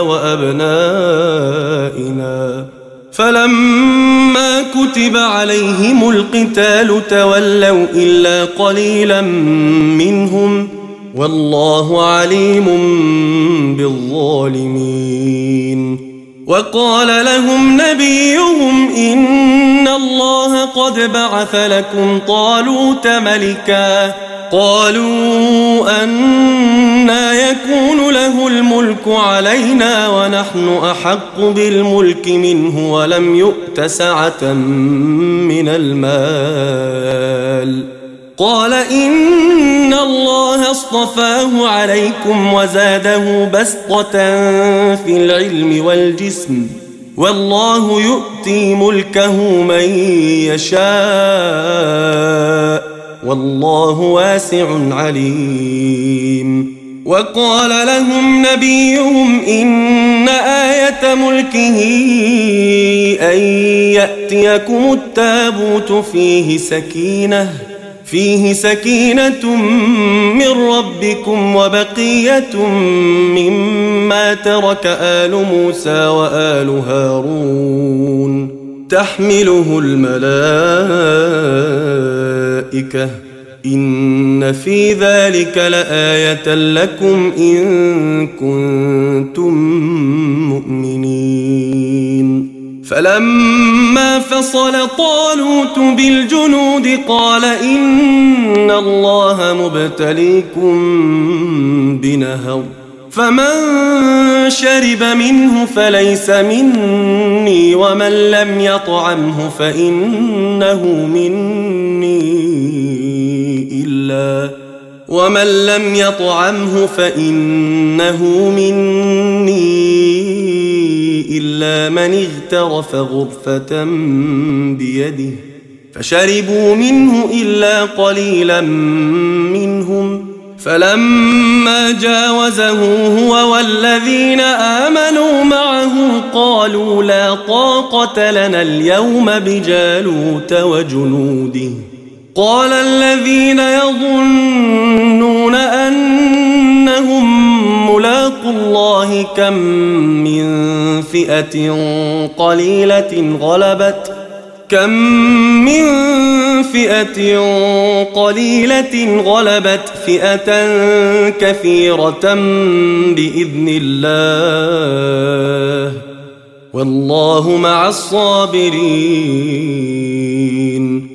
وأبنائنا، فلما كتب عليهم القتال تولوا إلا قليلا منهم، والله عليم بالظالمين. وقال لهم نبيهم إن الله قد بعث لكم طالوت ملكا، قالوا أنى يكون له الملك علينا ونحن أحق بالملك منه ولم يؤت سعة من المال، قال إن الله اصطفاه عليكم وزاده بسطة في العلم والجسم، والله يؤتي ملكه من يشاء والله واسع عليم. وقال لهم نبيهم إن آية ملكه أن يأتيكم التابوت فيه سكينة من ربكم وبقية مما ترك آل موسى وآل هارون تحمله الملائكة، إن في ذلك لآية لكم إن كنتم مؤمنين. فلما فصل طالوت بالجنود قال إن الله مبتليكم بنهر، فمن شرب منه فليس مني ومن لم يطعمه فإنه مني إلا من اغترف غرفة بيده، فشربوا منه إلا قليلا منهم، فلما جاوزه هو والذين آمنوا معه قالوا لا طاقة لنا اليوم بجالوت وجنوده، قال الذين يظنون أنهم ملاقو الله كم من فئة قليلة كم من فئة قليلة غلبت فئة كثيرة بإذن الله والله مع الصابرين.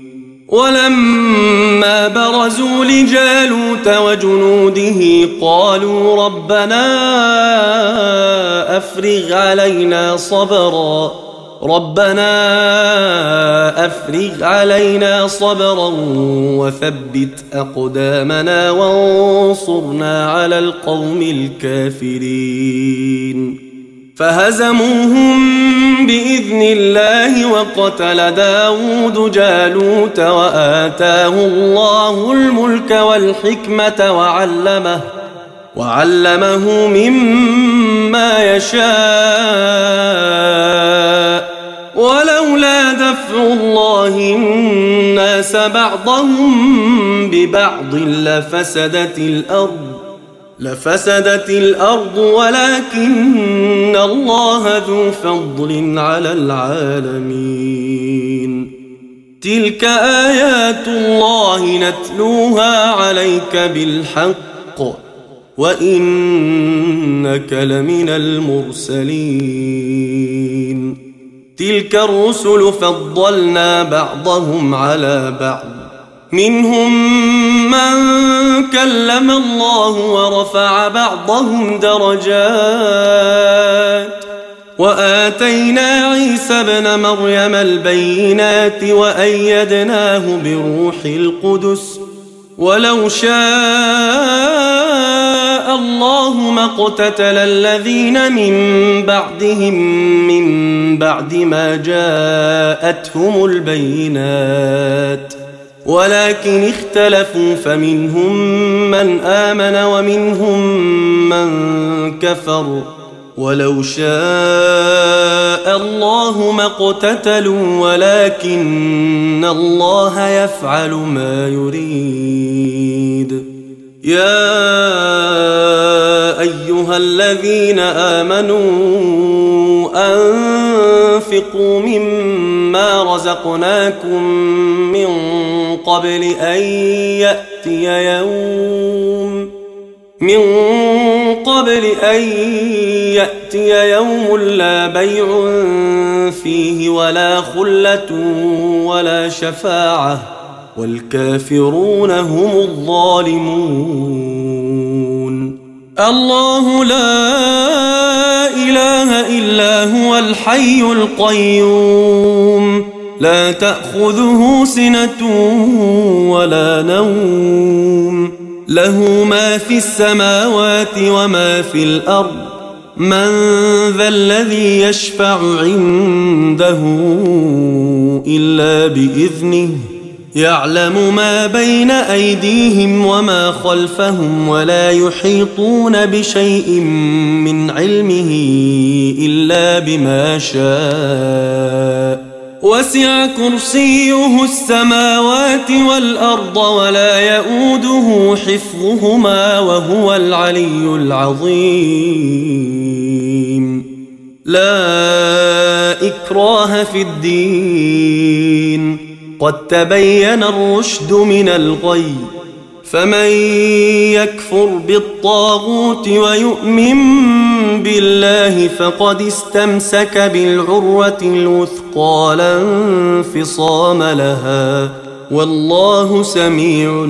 ولما برزوا لجالوت وجنوده قالوا ربنا أفرغ علينا صبرا وثبت أقدامنا وانصرنا على القوم الكافرين. فهزموهم بإذن الله وقتل داود جالوت وآتاه الله الملك والحكمة وعلمه مما يشاء. ولولا دفع الله الناس بعضهم ببعض لفسدت الأرض ولكن الله ذو فضل على العالمين. تلك آيات الله نتلوها عليك بالحق وإنك لمن المرسلين. تلك الرسل فضلنا بعضهم على بعض منهم من كلم الله ورفع بعضهم درجات وآتينا عيسى ابن مريم البينات وأيدناه بروح القدس. ولو شاء الله ما اقتتل الذين من بعدهم من بعد ما جاءتهم البينات ولكن اختلفوا فمنهم من آمن ومنهم من كفر. ولو شاء الله ما اقتتلوا ولكن الله يفعل ما يريد. يا أيها الذين آمنوا أنفقوا مما رزقناكم من قبل أن يأتي يوم لا بيع فيه ولا خلة ولا شفاعة والكافرون هم الظالمون. الله لا إله إلا هو الحي القيوم لا تأخذه سنة ولا نوم له ما في السماوات وما في الأرض من ذا الذي يشفع عنده إلا بإذنه يعلم ما بين أيديهم وما خلفهم ولا يحيطون بشيء من علمه إلا بما شاء وسع كرسيه السماوات والأرض ولا يؤوده حفظهما وهو العلي العظيم. لا إكراه في الدين قد تبين الرشد من الغي فمن يكفر بالطاغوت ويؤمن بالله فقد استمسك بالعروة الوثقى لا انفصام لها والله سميع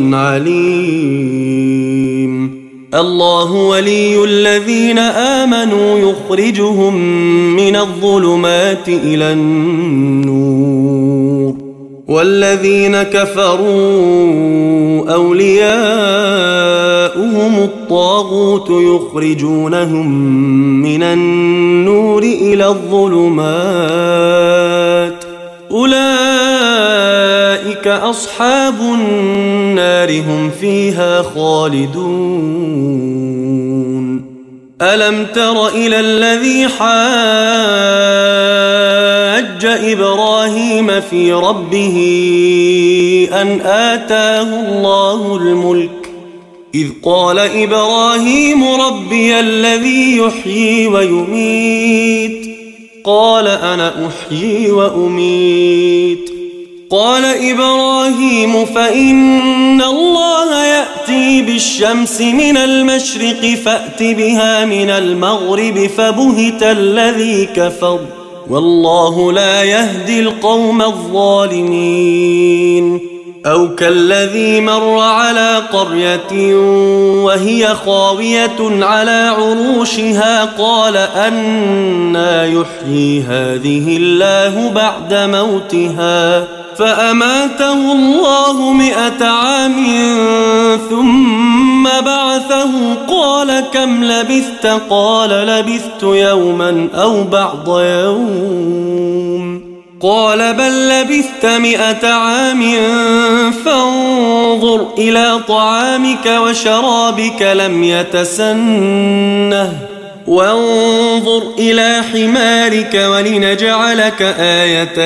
عليم. الله ولي الذين آمنوا يخرجهم من الظلمات إلى النور والذين كفروا أولياؤهم الطاغوت يخرجونهم من النور إلى الظلمات أولئك أصحاب النار هم فيها خالدون. ألم تر إلى الذي حاج إبراهيم في ربه أن آتاه الله الملك إذ قال إبراهيم ربي الذي يحيي ويميت قال أنا أحيي وأميت قال إبراهيم فإن الله يأتي بالشمس من المشرق فأت بها من المغرب فبهت الذي كفر والله لا يهدي القوم الظالمين أو كالذي مر على قرية وهي خاوية على عروشها قال أنى يحيي هذه الله بعد موتها فأماته الله 100 عام ثم بعثه قال كم لبثت قال لبثت يوما أو بعض يوم قال بل لبثت 100 عام فانظر إلى طعامك وشرابك لم يتسنه وانظر إلى حمارك ولنجعلك آية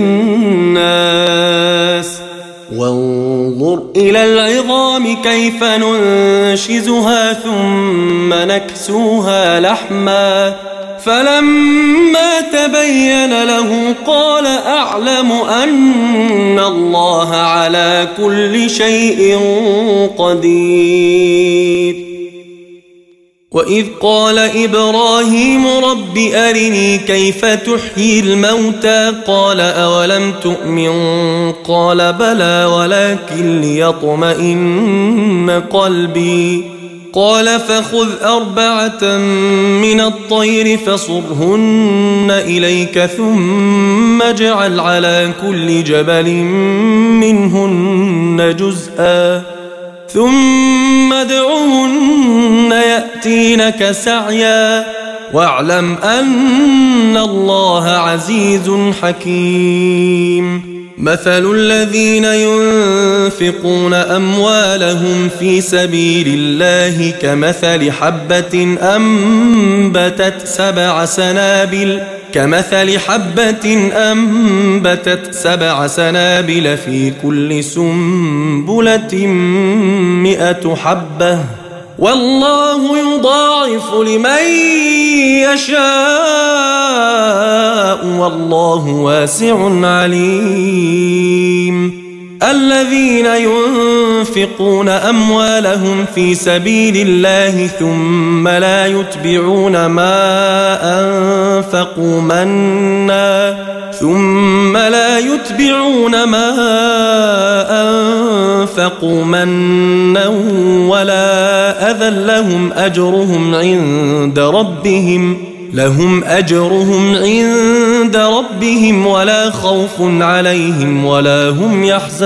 للناس وانظر إلى العظام كيف ننشزها ثم نكسوها لحما فلما تبين له قال أعلم أن الله على كل شيء قدير وإذ قال إبراهيم رب أرني كيف تحيي الموتى قال أولم تؤمن قال بلى ولكن ليطمئن قلبي قال فخذ 4 من الطير فصرهن إليك ثم اجعل على كل جبل منهن جزءا ثم ادعهن يأتينك سعيا واعلم أن الله عزيز حكيم مثل الذين ينفقون أموالهم في سبيل الله كمثل حبة أنبتت 7 سنابل في كل سنبلة 100 حبة والله يضاعف لمن يشاء والله واسع عليم الذين ينفقون أموالهم في سبيل الله ثم لا يتبعون ما أنفقوا منا ولا أذى لهم أجرهم عند ربهم ولا خوف عليهم ولا هم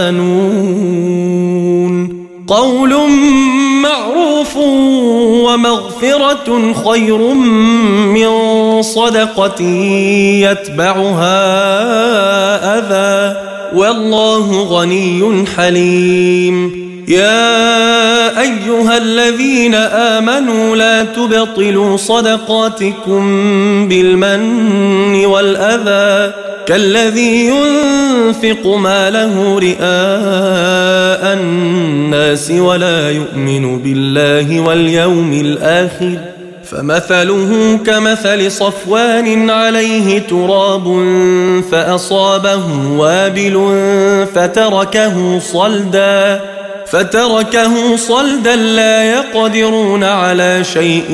يحزنون قول معروف ومغفرة خير من صدقة يتبعها أذى والله غني حليم يا أيها الذين آمنوا لا تبطلوا صدقاتكم بالمن والأذى كالذي ينفق ماله رئاء الناس ولا يؤمن بالله واليوم الآخر فمثله كمثل صفوان عليه تراب فأصابه وابل فتركه صلدا لا يقدرون على شيء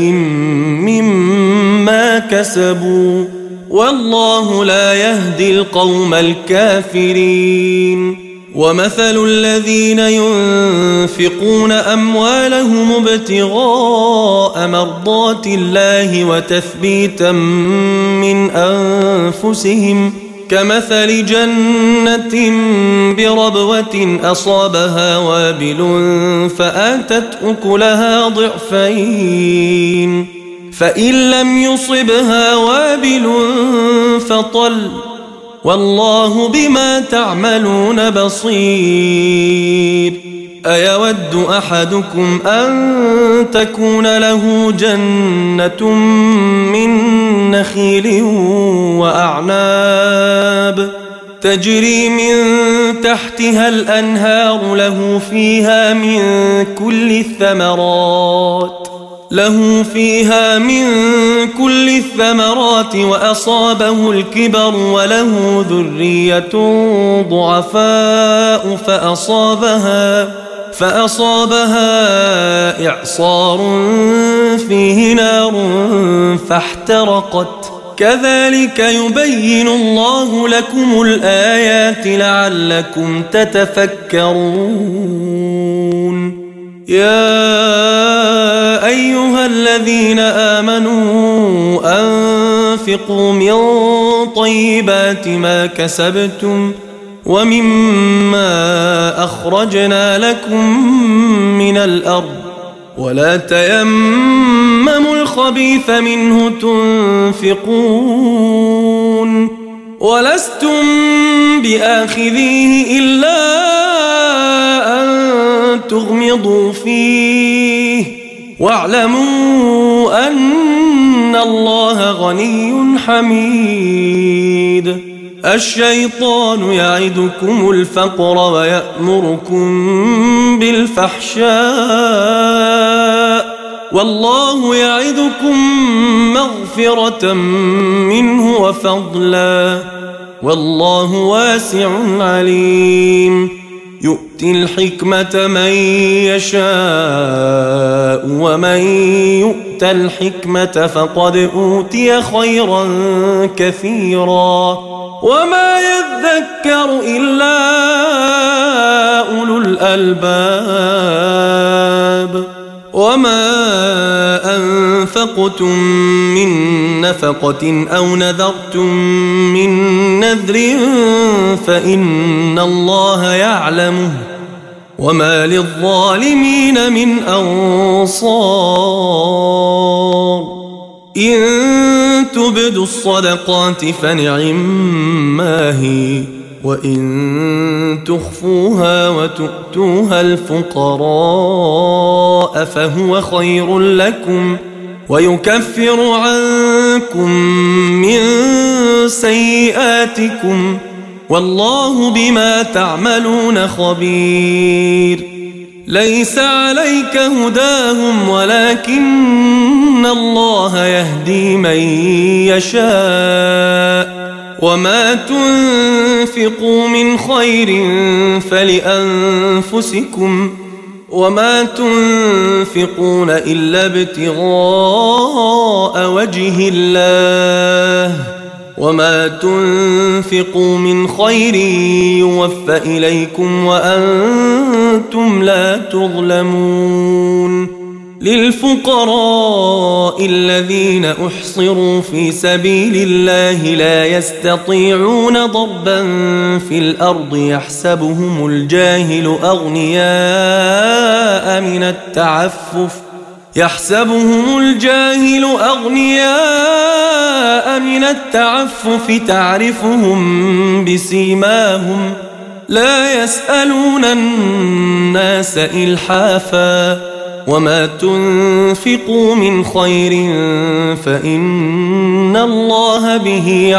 مما كسبوا والله لا يهدي القوم الكافرين ومثل الذين ينفقون أموالهم ابتغاء مرضات الله وتثبيتا من أنفسهم كمثل جنة بربوة أصابها وابل فآتت أكلها ضعفين فإن لم يصبها وابل فطل والله بما تعملون بصير أيود أحدكم أن تكون له جنة من نخيل وأعناب تجري من تحتها الأنهار له فيها من كل الثمرات له فيها من كل الثمرات وأصابه الكبر وله ذرية ضعفاء فأصابها إعصار فيه نار فاحترقت كذلك يبين الله لكم الآيات لعلكم تتفكرون يا أيها الذين آمنوا أنفقوا من طيبات ما كسبتم ومما أخرجنا لكم من الأرض ولا تيمموا الخبيث منه تنفقون ولستم بآخذيه إلا أن تغمضوا فيه واعلموا أن الله غني حميد الشيطان يعدكم الفقر ويأمركم بالفحشاء والله يعدكم مغفرة منه وفضلا والله واسع عليم يؤتي الحكمة من يشاء ومن يؤت الحكمة فقد أوتي خيرا كثيرا وما يذكر إلا أولو الألباب وما أنفقتم من نفقة أو نذرتم من نذر فإن الله يعلمه وما للظالمين من أنصار إن تبدوا الصدقات فنعما هي وإن تخفوها وتؤتوها الفقراء فهو خير لكم ويكفر عنكم من سيئاتكم والله بما تعملون خبير ليس عليك هداهم ولكن الله يهدي من يشاء وما تنفقوا من خير فلأنفسكم وما تنفقون إلا ابتغاء وجه الله وما تنفقوا من خير يوفى إليكم وأنتم لا تظلمون للفقراء الذين أحصروا في سبيل الله لا يستطيعون ضربا في الأرض يحسبهم الجاهل أغنياء من التعفف تعرفهم بسيماهم لا يسألون الناس إلحافا وما تنفقوا من خير فإن الله به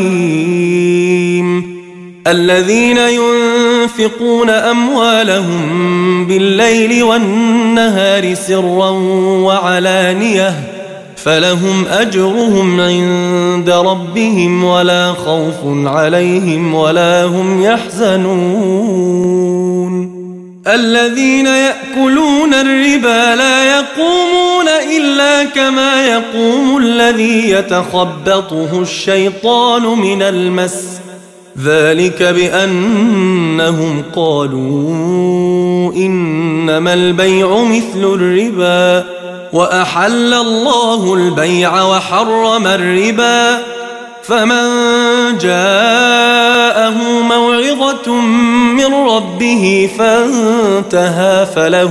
عليم الذين ينفقون أموالهم بالليل والنهار سرا وعلانية فلهم أجرهم عند ربهم ولا خوف عليهم ولا هم يحزنون الذين يأكلون الربا لا يقومون إلا كما يقوم الذي يتخبطه الشيطان من المس ذلك بأنهم قالوا إنما البيع مثل الربا وأحل الله البيع وحرم الربا فمن جاءه موعظة من ربه فانتهى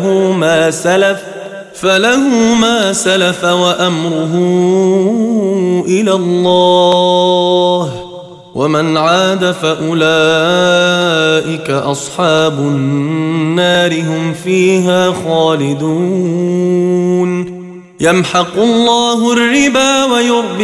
فله ما سلف وأمره إلى الله ومن عاد فأولئك أصحاب النار هم فيها خالدون يمحق الله الربا ويربي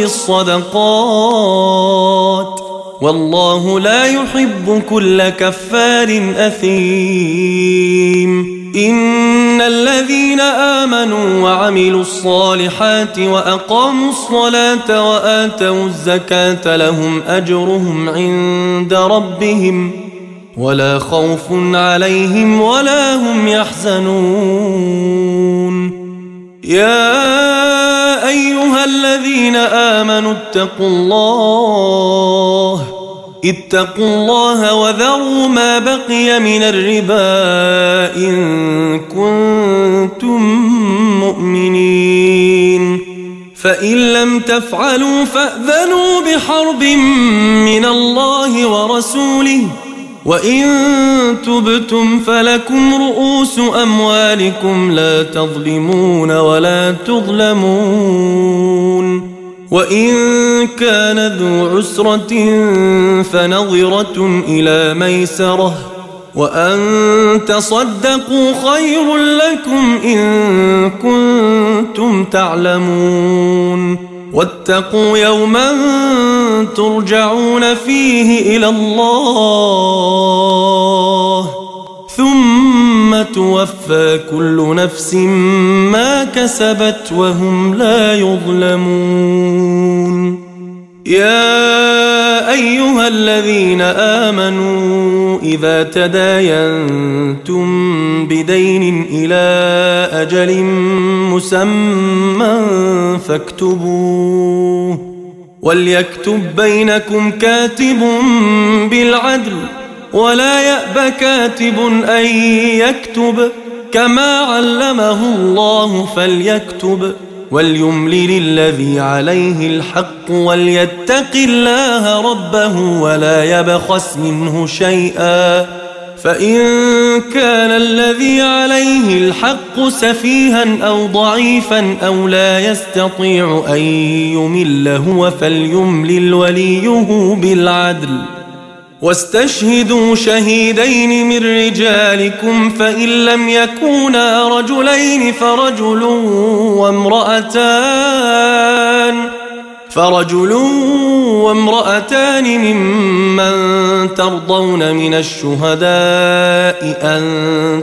الصدقات والله لا يحب كل كفار أثيم إن الذين آمنوا وعملوا الصالحات وأقاموا الصلاة وآتوا الزكاة لهم أجرهم عند ربهم ولا خوف عليهم ولا هم يحزنون. يا أيها الذين آمنوا اتقوا الله وذروا ما بقي من الربا إن كنتم مؤمنين، فإن لم تفعلوا فأذنوا بحرب من الله ورسوله، وإن تبتم فلكم رؤوس أموالكم لا تظلمون ولا تظلمون. وإن كان ذو عسرة فنظرة إلى ميسرة، وأن تصدقوا خير لكم إن كنتم تعلمون. واتقوا يوما ترجعون فيه إلى الله ثم توفى كل نفس ما كسبت وهم لا يظلمون. يا أيها الذين آمنوا إذا تداينتم بدين إلى أجل مسمى فاكتبوه، وليكتب بينكم كاتب بالعدل ولا يأب كاتب أن يكتب كما علمه الله فليكتب، وليملل الذي عليه الحق وليتق الله ربه ولا يبخس منه شيئا، فإن كان الذي عليه الحق سفيها أو ضعيفا أو لا يستطيع أن يمل هو فليملل وليه بالعدل. واستشهدوا شهيدين من رجالكم فإن لم يكونا رجلين فرجل وامرأتان ممن ترضون من الشهداء أن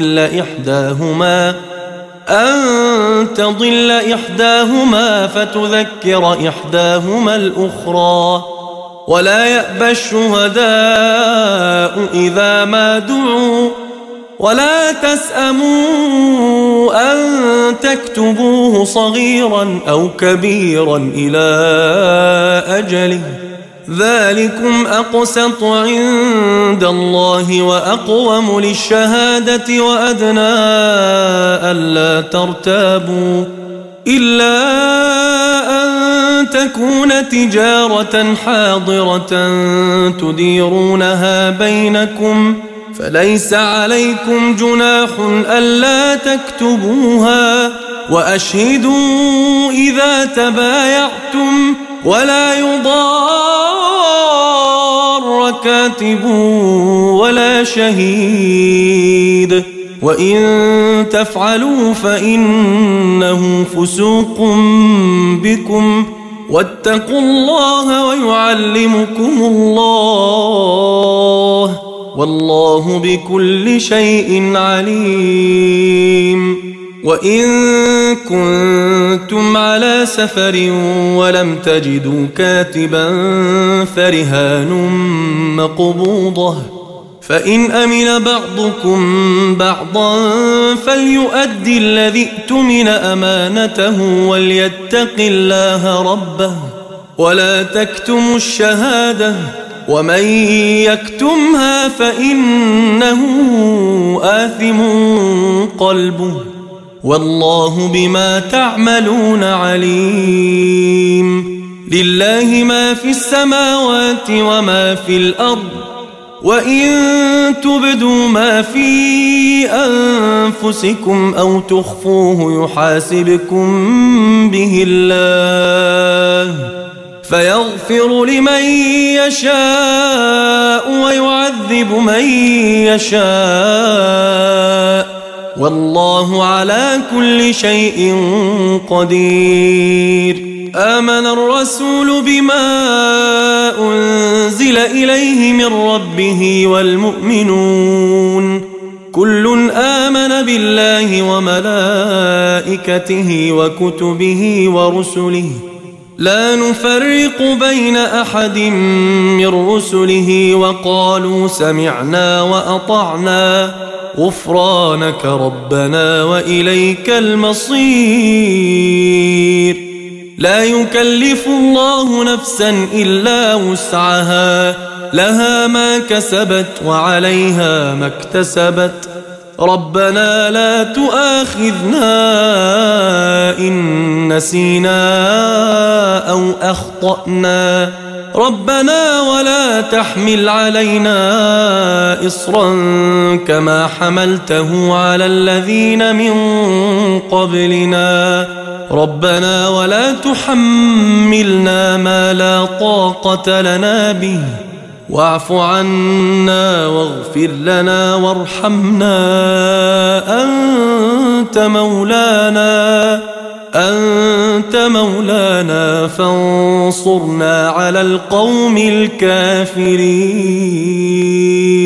تضل إحداهما فتذكر إحداهما الأخرى، ولا يأبى الشهداء إذا ما دعوا، ولا تسأموا أن تكتبوه صغيرا أو كبيرا إلى أجله، ذلكم أقسط عند الله وأقوم للشهادة وأدنى ألا ترتابوا، إلا أن تكون تجارة حاضرة تديرونها بينكم فليس عليكم جناح ألا تكتبوها، وأشهدوا إذا تبايعتم ولا يضار كاتب ولا شهيد، وإن تفعلوا فإنه فسوق بكم، واتقوا الله ويعلمكم الله والله بكل شيء عليم. وإن كنتم على سفر ولم تجدوا كاتبا فرهان مقبوضة، فإن أمن بعضكم بعضا فليؤدي الذي اؤتمن أمانته وليتق الله ربه ولا تكتموا الشهادة، ومن يكتمها فإنه آثم قلبه والله بما تعملون عليم. لله ما في السماوات وما في الأرض، وإن تبدوا ما في أنفسكم أو تخفوه يحاسبكم به الله فيغفر لمن يشاء ويعذب من يشاء والله على كل شيء قدير. آمن الرسول بما أنزل إليه من ربه والمؤمنون كل آمن بالله وملائكته وكتبه ورسله لا نفرق بين أحد من رسله وقالوا سمعنا وأطعنا غفرانك ربنا وإليك المصير. لا يكلف الله نفسا إلا وسعها لها ما كسبت وعليها ما اكتسبت ربنا لا تؤاخذنا إن نسينا أو أخطأنا ربنا ولا تحمل علينا إصرا كما حملته على الذين من قبلنا ربنا ولا تحملنا ما لا طاقة لنا به واعف عنا واغفر لنا وارحمنا أنت مولانا فانصرنا على القوم الكافرين.